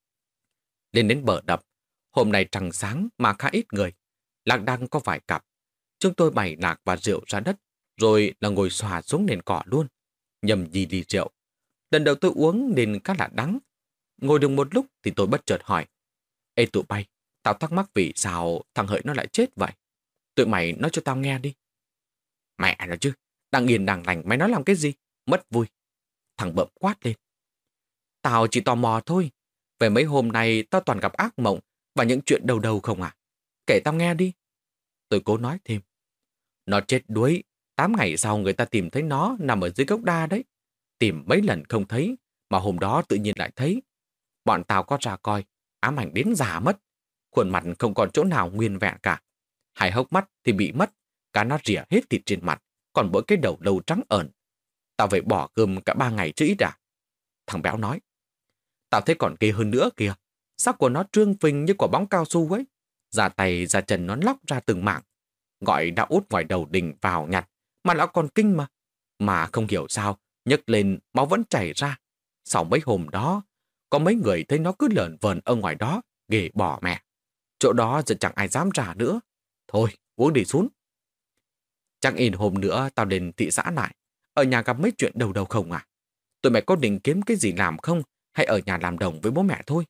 Lên đến bờ đập, hôm nay trăng sáng mà khá ít người, lạc đăng có vài cặp. Chúng tôi bày lạc và rượu ra đất, rồi là ngồi xòa xuống nền cỏ luôn, nhầm gì đi rượu. Lần đầu tôi uống nên khá là đắng. Ngồi được một lúc thì tôi bất chợt hỏi. Ê tụi bay, tao thắc mắc vì sao thằng Hợi nó lại chết vậy? Tụi mày nói cho tao nghe đi. Mẹ nó chứ, đang yên đang lành mày nói làm cái gì? Mất vui. Thằng Bợm quát lên. Tao chỉ tò mò thôi. Về mấy hôm nay tao toàn gặp ác mộng và những chuyện đầu đầu không à? Kể tao nghe đi. Tôi cố nói thêm. Nó chết đuối. Tám ngày sau người ta tìm thấy nó nằm ở dưới gốc đa đấy. Tìm mấy lần không thấy, mà hôm đó tự nhiên lại thấy. Bọn tao có ra coi, ám ảnh đến già mất. Khuôn mặt không còn chỗ nào nguyên vẹn cả. Hai hốc mắt thì bị mất, cả nó rỉa hết thịt trên mặt, còn mỗi cái đầu đầu trắng ẩn. Tao phải bỏ cơm cả ba ngày chứ ít à? Thằng Béo nói. Tao thấy còn ghê hơn nữa kìa. Sắc của nó trương phình như quả bóng cao su ấy. Da tay, da chân nó lóc ra từng mảng. Gọi đã út ngoài đầu đình vào nhặt, mà lão còn kinh mà. Mà không hiểu sao, nhấc lên máu vẫn chảy ra. Sau mấy hôm đó, có mấy người thấy nó cứ lởn vởn ở ngoài đó, ghê bỏ mẹ. Chỗ đó giờ chẳng ai dám ra nữa. Thôi, uống đi xuống. Chẳng in hôm nữa tao đến thị xã lại. Ở nhà gặp mấy chuyện đầu đầu không à? Tụi mày có định kiếm cái gì làm không? Hay ở nhà làm đồng với bố mẹ thôi?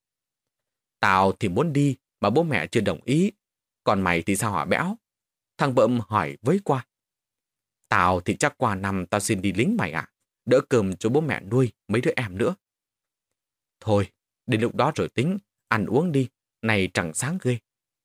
Tao thì muốn đi, mà bố mẹ chưa đồng ý. Còn mày thì sao hả Béo? Thằng Bợm hỏi với qua. Tao thì chắc qua năm tao xin đi lính mày ạ. Đỡ cơm cho bố mẹ nuôi mấy đứa em nữa. Thôi, đến lúc đó rồi tính. Ăn uống đi, này chẳng sáng ghê.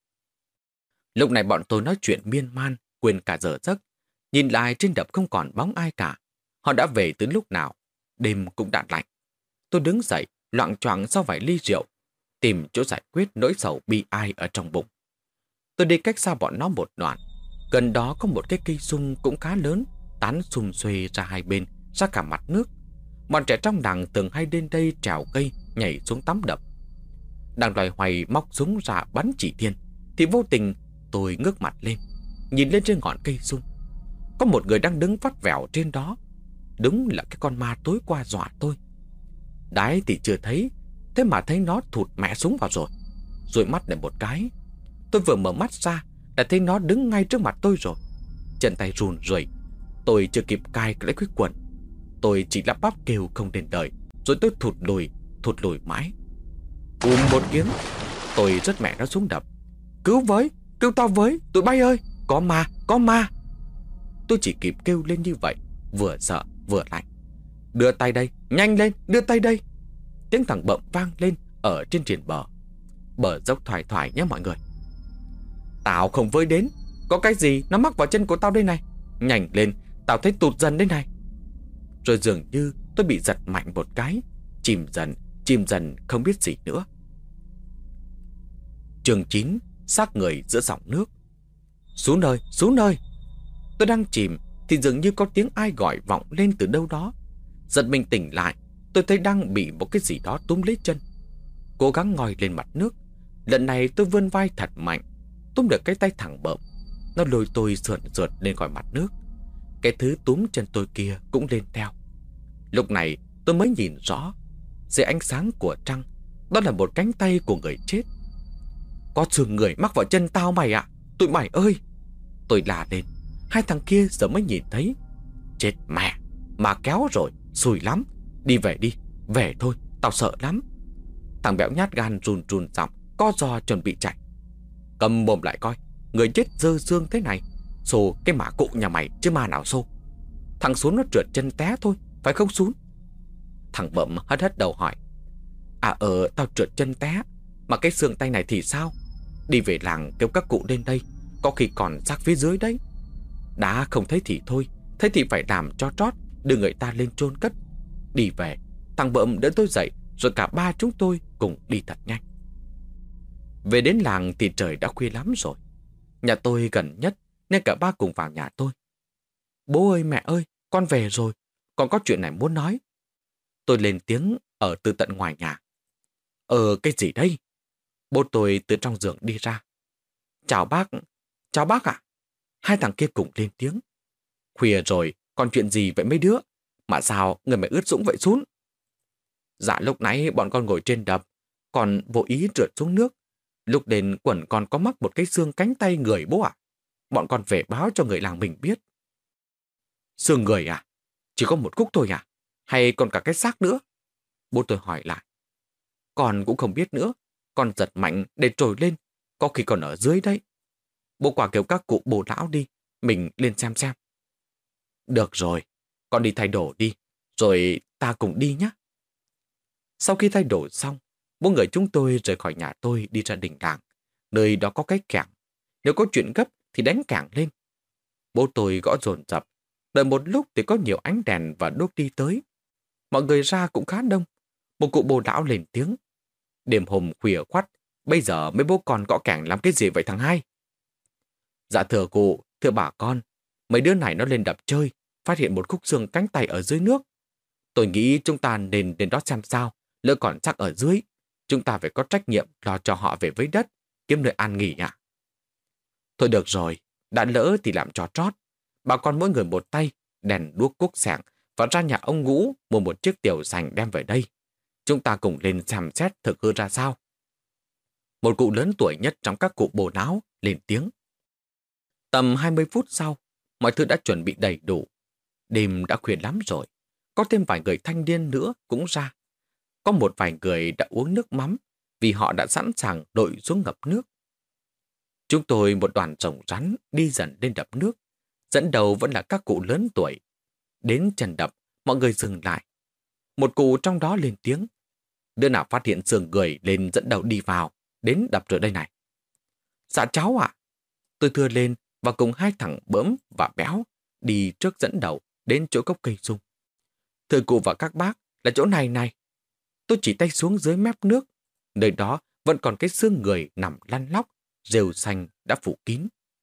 Lúc này bọn tôi nói chuyện miên man, quên cả giờ giấc. Nhìn lại trên đập không còn bóng ai cả. Họ đã về từ lúc nào? Đêm cũng đã lạnh. Tôi đứng dậy, loạng choạng sau vài ly rượu, tìm chỗ giải quyết nỗi sầu bi ai ở trong bụng. Tôi đi cách xa bọn nó một đoạn. Gần đó có một cái cây sung cũng khá lớn, tán xum xuê ra hai bên, ra cả mặt nước. Bọn trẻ trong làng thường hay đến đây trèo cây, nhảy xuống tắm đập. Đang loài hoài móc súng ra bắn chỉ thiên, thì vô tình tôi ngước mặt lên, nhìn lên trên ngọn cây sung. Có một người đang đứng vắt vẻo trên đó. Đúng là cái con ma tối qua dọa tôi. Đái thì chưa thấy, thế mà thấy nó thụt mẹ súng vào rồi. Rồi mắt lại một cái. Tôi vừa mở mắt ra đã thấy nó đứng ngay trước mặt tôi rồi. Chân tay run rẩy, tôi chưa kịp cai lấy cái quần. Tôi chỉ lắp bắp kêu không đến đời. Rồi tôi thụt lùi, thụt lùi mãi. Ùm một tiếng, tôi rớt mẹ nó xuống đập. Cứu với, cứu tao với, tụi bay ơi, có ma, có ma. Tôi chỉ kịp kêu lên như vậy, vừa sợ vừa lạnh. Đưa tay đây, nhanh lên, đưa tay đây. Tiếng thằng Bợm vang lên ở trên triền bờ. Bờ dốc thoải thoải nhé mọi người. Tao không với đến, có cái gì nó mắc vào chân của tao đây này. Nhanh lên, tao thấy tụt dần đây này. Rồi dường như tôi bị giật mạnh một cái, chìm dần, chìm dần không biết gì nữa. Chương chín, xác người giữa dòng nước. Xuống ơi, xuống ơi. Tôi đang chìm thì dường như có tiếng ai gọi vọng lên từ đâu đó. Giật mình tỉnh lại, tôi thấy đang bị một cái gì đó túm lấy chân. Cố gắng ngoi lên mặt nước. Lần này tôi vươn vai thật mạnh, túm được cái tay thẳng Bợm. Nó lôi tôi sượn sượt lên khỏi mặt nước. Cái thứ túm chân tôi kia cũng lên theo. Lúc này tôi mới nhìn rõ, dưới ánh sáng của trăng, đó là một cánh tay của người chết. Có xương người mắc vào chân tao mày ạ. Tụi mày ơi. Tôi la lên. Hai thằng kia giờ mới nhìn thấy. Chết mẹ, mà kéo rồi, xui lắm. Đi về đi, về thôi, tao sợ lắm. Thằng béo nhát gan run run giọng, co giò chuẩn bị chạy. Cầm mồm lại coi, người chết dơ xương thế này, xô cái mả cụ nhà mày chứ ma nào xô. Thằng Xuống nó trượt chân té thôi, phải không Xuống? Thằng Bậm hất hất đầu hỏi. À ờ, tao trượt chân té, mà cái xương tay này thì sao? Đi về làng kêu các cụ lên đây, có khi còn xác phía dưới đấy. Đã không thấy thì thôi, thấy thì phải làm cho trót, đưa người ta lên chôn cất. Đi về, thằng Bậm đỡ tôi dậy, rồi cả ba chúng tôi cùng đi thật nhanh. Về đến làng thì trời đã khuya lắm rồi. Nhà tôi gần nhất nên cả ba cùng vào nhà tôi. Bố ơi mẹ ơi, con về rồi, con có chuyện này muốn nói. Tôi lên tiếng ở từ tận ngoài nhà. Ờ cái gì đây? Bố tôi từ trong giường đi ra. Chào bác, chào bác ạ. Hai thằng kia cùng lên tiếng. Khuya rồi, còn chuyện gì vậy mấy đứa? Mà sao người mày ướt sũng vậy Xuống? Dạ lúc nãy bọn con ngồi trên đập, còn vô ý trượt xuống nước. Lúc đến quần con có mắc một cái xương cánh tay người bố ạ. Bọn con về báo cho người làng mình biết. Xương người à? Chỉ có một khúc thôi à? Hay còn cả cái xác nữa? Bố tôi hỏi lại. Con cũng không biết nữa. Con giật mạnh để trồi lên, có khi còn ở dưới đấy. Bố quả kêu các cụ bồ lão đi, mình lên xem xem. Được rồi, con đi thay đồ đi, rồi ta cùng đi nhé. Sau khi thay đồ xong, bốn người chúng tôi rời khỏi nhà tôi đi ra đình làng, nơi đó có cái kẻng. Nếu có chuyện gấp thì đánh kẻng lên. Bố tôi gõ dồn dập, đợi một lúc thì có nhiều ánh đèn và đuốc đi tới. Mọi người ra cũng khá đông. Một cụ bồ lão lên tiếng. Đêm hôm khuya khoắt, bây giờ mấy bố con gõ kẻng làm cái gì vậy thằng hai? Dạ thưa cụ, thưa bà con, mấy đứa này nó lên đập chơi, phát hiện một khúc xương cánh tay ở dưới nước. Tôi nghĩ chúng ta nên đến đó xem sao, lỡ còn chắc ở dưới. Chúng ta phải có trách nhiệm lo cho họ về với đất, kiếm nơi an nghỉ ạ. Thôi được rồi, đã lỡ thì làm cho trót. Bà con mỗi người một tay, đèn đuốc cuốc sẻng và ra nhà ông Ngũ mua một chiếc tiểu sành đem về đây. Chúng ta cùng lên xem xét thực hư ra sao. Một cụ lớn tuổi nhất trong các cụ bồ não lên tiếng. Tầm hai mươi phút sau, mọi thứ đã chuẩn bị đầy đủ. Đêm đã khuya lắm rồi. Có thêm vài người thanh niên nữa cũng ra. Có một vài người đã uống nước mắm vì họ đã sẵn sàng đội xuống ngập nước. Chúng tôi một đoàn rồng rắn đi dần lên đập nước. Dẫn đầu vẫn là các cụ lớn tuổi. Đến chân đập, mọi người dừng lại. Một cụ trong đó lên tiếng. Đứa nào phát hiện xương người lên dẫn đầu đi vào, đến đập rồi đây này. Dạ cháu ạ. Tôi thưa lên và cùng hai thằng Bỡm và Béo đi trước dẫn đầu đến chỗ gốc cây sung. Thưa cụ và các bác, là chỗ này này. Tôi chỉ tay xuống dưới mép nước. Nơi đó vẫn còn cái xương người nằm lăn lóc, rêu xanh đã phủ kín.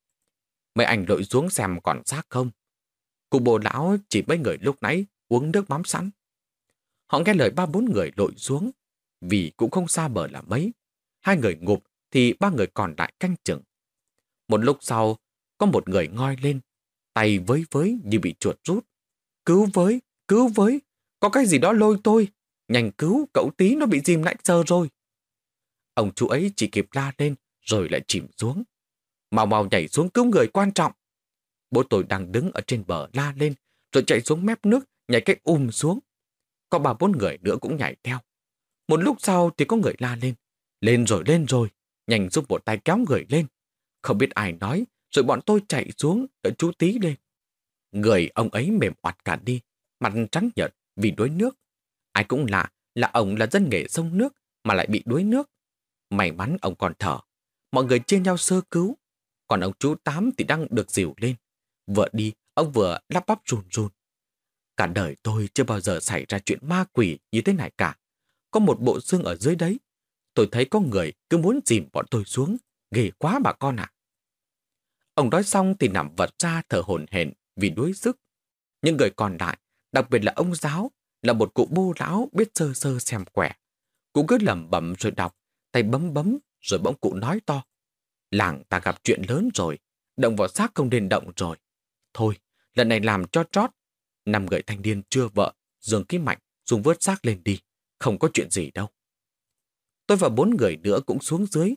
Mấy anh lội xuống xem còn xác không. Cụ bồ lão chỉ mấy người lúc nãy uống nước mắm sẵn. Họ nghe lời ba bốn người lội xuống, vì cũng không xa bờ là mấy. Hai người ngụp thì ba người còn lại canh chừng. Một lúc sau, có một người ngoi lên, tay với với như bị chuột rút. Cứu với, cứu với, có cái gì đó lôi tôi. Nhanh cứu, cậu Tí nó bị dìm nãy giờ rồi. Ông chú ấy chỉ kịp la lên rồi lại chìm xuống. Mau mau nhảy xuống cứu người quan trọng. Bố tôi đang đứng ở trên bờ la lên rồi chạy xuống mép nước, nhảy cái um xuống. Có ba bốn người nữa cũng nhảy theo. Một lúc sau thì có người la lên. Lên rồi, lên rồi. Nhanh giúp một tay kéo người lên. Không biết ai nói, rồi bọn tôi chạy xuống đợi chú Tí lên. Người ông ấy mềm oặt cả đi, mặt trắng nhợt vì đuối nước. Ai cũng lạ là ông là dân nghề sông nước mà lại bị đuối nước. May mắn ông còn thở. Mọi người chia nhau sơ cứu. Còn ông chú Tám thì đang được dìu lên. Vừa đi, ông vừa lắp bắp run run. Cả đời tôi chưa bao giờ xảy ra chuyện ma quỷ như thế này cả. Có một bộ xương ở dưới đấy. Tôi thấy có người cứ muốn dìm bọn tôi xuống. Ghê quá bà con ạ. Ông nói xong thì nằm vật ra thở hổn hển vì đuối sức. Nhưng người còn lại, đặc biệt là ông giáo, là một cụ bô lão biết sơ sơ xem quẻ. Cụ cứ lẩm bẩm rồi đọc, tay bấm bấm, rồi bỗng cụ nói to. Làng ta gặp chuyện lớn rồi, động vào xác không nên động rồi. Thôi, lần này làm cho trót. Năm người thanh niên chưa vợ, Dương Ký Mạnh dùng vớt xác lên đi, không có chuyện gì đâu. Tôi và bốn người nữa cũng xuống dưới.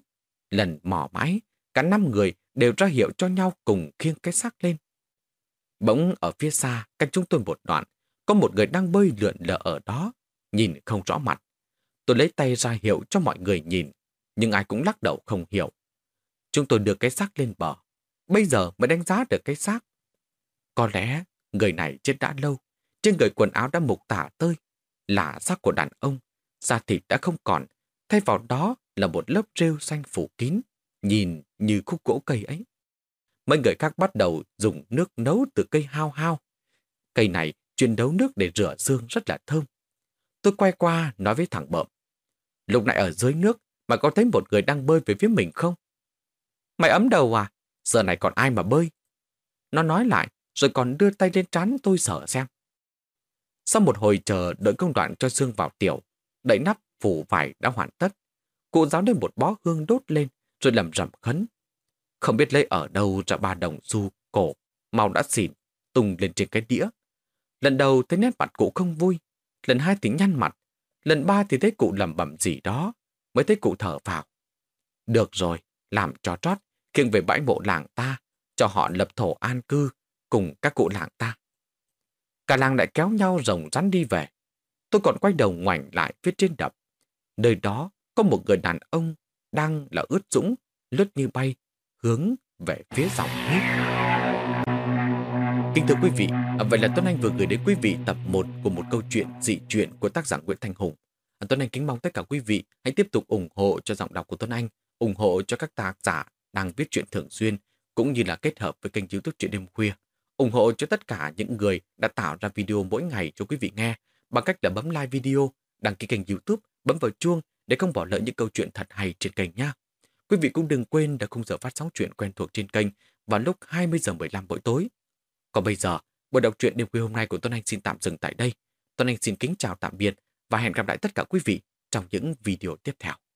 Lần mò mãi, cả năm người đều ra hiệu cho nhau cùng khiêng cái xác lên. Bỗng ở phía xa, cách chúng tôi một đoạn, có một người đang bơi lượn lờ ở đó, nhìn không rõ mặt. Tôi lấy tay ra hiệu cho mọi người nhìn, nhưng ai cũng lắc đầu không hiểu. Chúng tôi đưa cái xác lên bờ. Bây giờ mới đánh giá được cái xác. Có lẽ người này chết đã lâu, trên người quần áo đã mục tả tơi, là xác của đàn ông, da thịt đã không còn, thay vào đó là một lớp rêu xanh phủ kín, nhìn như khúc gỗ cây ấy. Mấy người khác bắt đầu dùng nước nấu từ cây hao hao. Cây này chuyên nấu nước để rửa xương rất là thơm. Tôi quay qua nói với thằng Bợm. Lúc nãy ở dưới nước mà có thấy một người đang bơi về phía mình không? Mày ấm đầu à? Giờ này còn ai mà bơi? Nó nói lại rồi còn đưa tay lên trán tôi sờ xem. Sau một hồi chờ đợi công đoạn cho xương vào tiểu, đậy nắp phủ vải đã hoàn tất. Cụ giáo lên một bó hương đốt lên rồi lẩm rẩm khấn. Không biết lấy ở đâu ra ba đồng xu cổ, màu đã xỉn, tung lên trên cái đĩa. Lần đầu thấy nét mặt cụ không vui, lần hai thì nhăn mặt, lần ba thì thấy cụ lẩm bẩm gì đó, mới thấy cụ thở phào. Được rồi, làm cho trót, khiêng về bãi mộ làng ta, cho họ lập thổ an cư cùng các cụ làng ta. Cả làng lại kéo nhau rồng rắn đi về. Tôi còn quay đầu ngoảnh lại phía trên đập. Nơi đó có một người đàn ông đang là ướt dũng, lướt như bay, hướng về phía dòng nước. Kính thưa quý vị, vậy là Tuấn Anh vừa gửi đến quý vị tập một của một câu chuyện dị truyện của tác giả Nguyễn Thanh Hùng. Tuấn Anh kính mong tất cả quý vị hãy tiếp tục ủng hộ cho giọng đọc của Tuấn Anh, ủng hộ cho các tác giả đang viết truyện thường xuyên, cũng như là kết hợp với kênh YouTube Truyện Đêm Khuya. Ủng hộ cho tất cả những người đã tạo ra video mỗi ngày cho quý vị nghe bằng cách là bấm like video, đăng ký kênh YouTube, bấm vào chuông để không bỏ lỡ những câu chuyện thật hay trên kênh nha. Quý vị cũng đừng quên đã khung giờ phát sóng truyện quen thuộc trên kênh vào lúc hai mươi giờ mười lăm mỗi tối. Còn bây giờ, buổi đọc truyện đêm khuya hôm nay của Tuấn Anh xin tạm dừng tại đây. Tuấn Anh xin kính chào tạm biệt và hẹn gặp lại tất cả quý vị trong những video tiếp theo.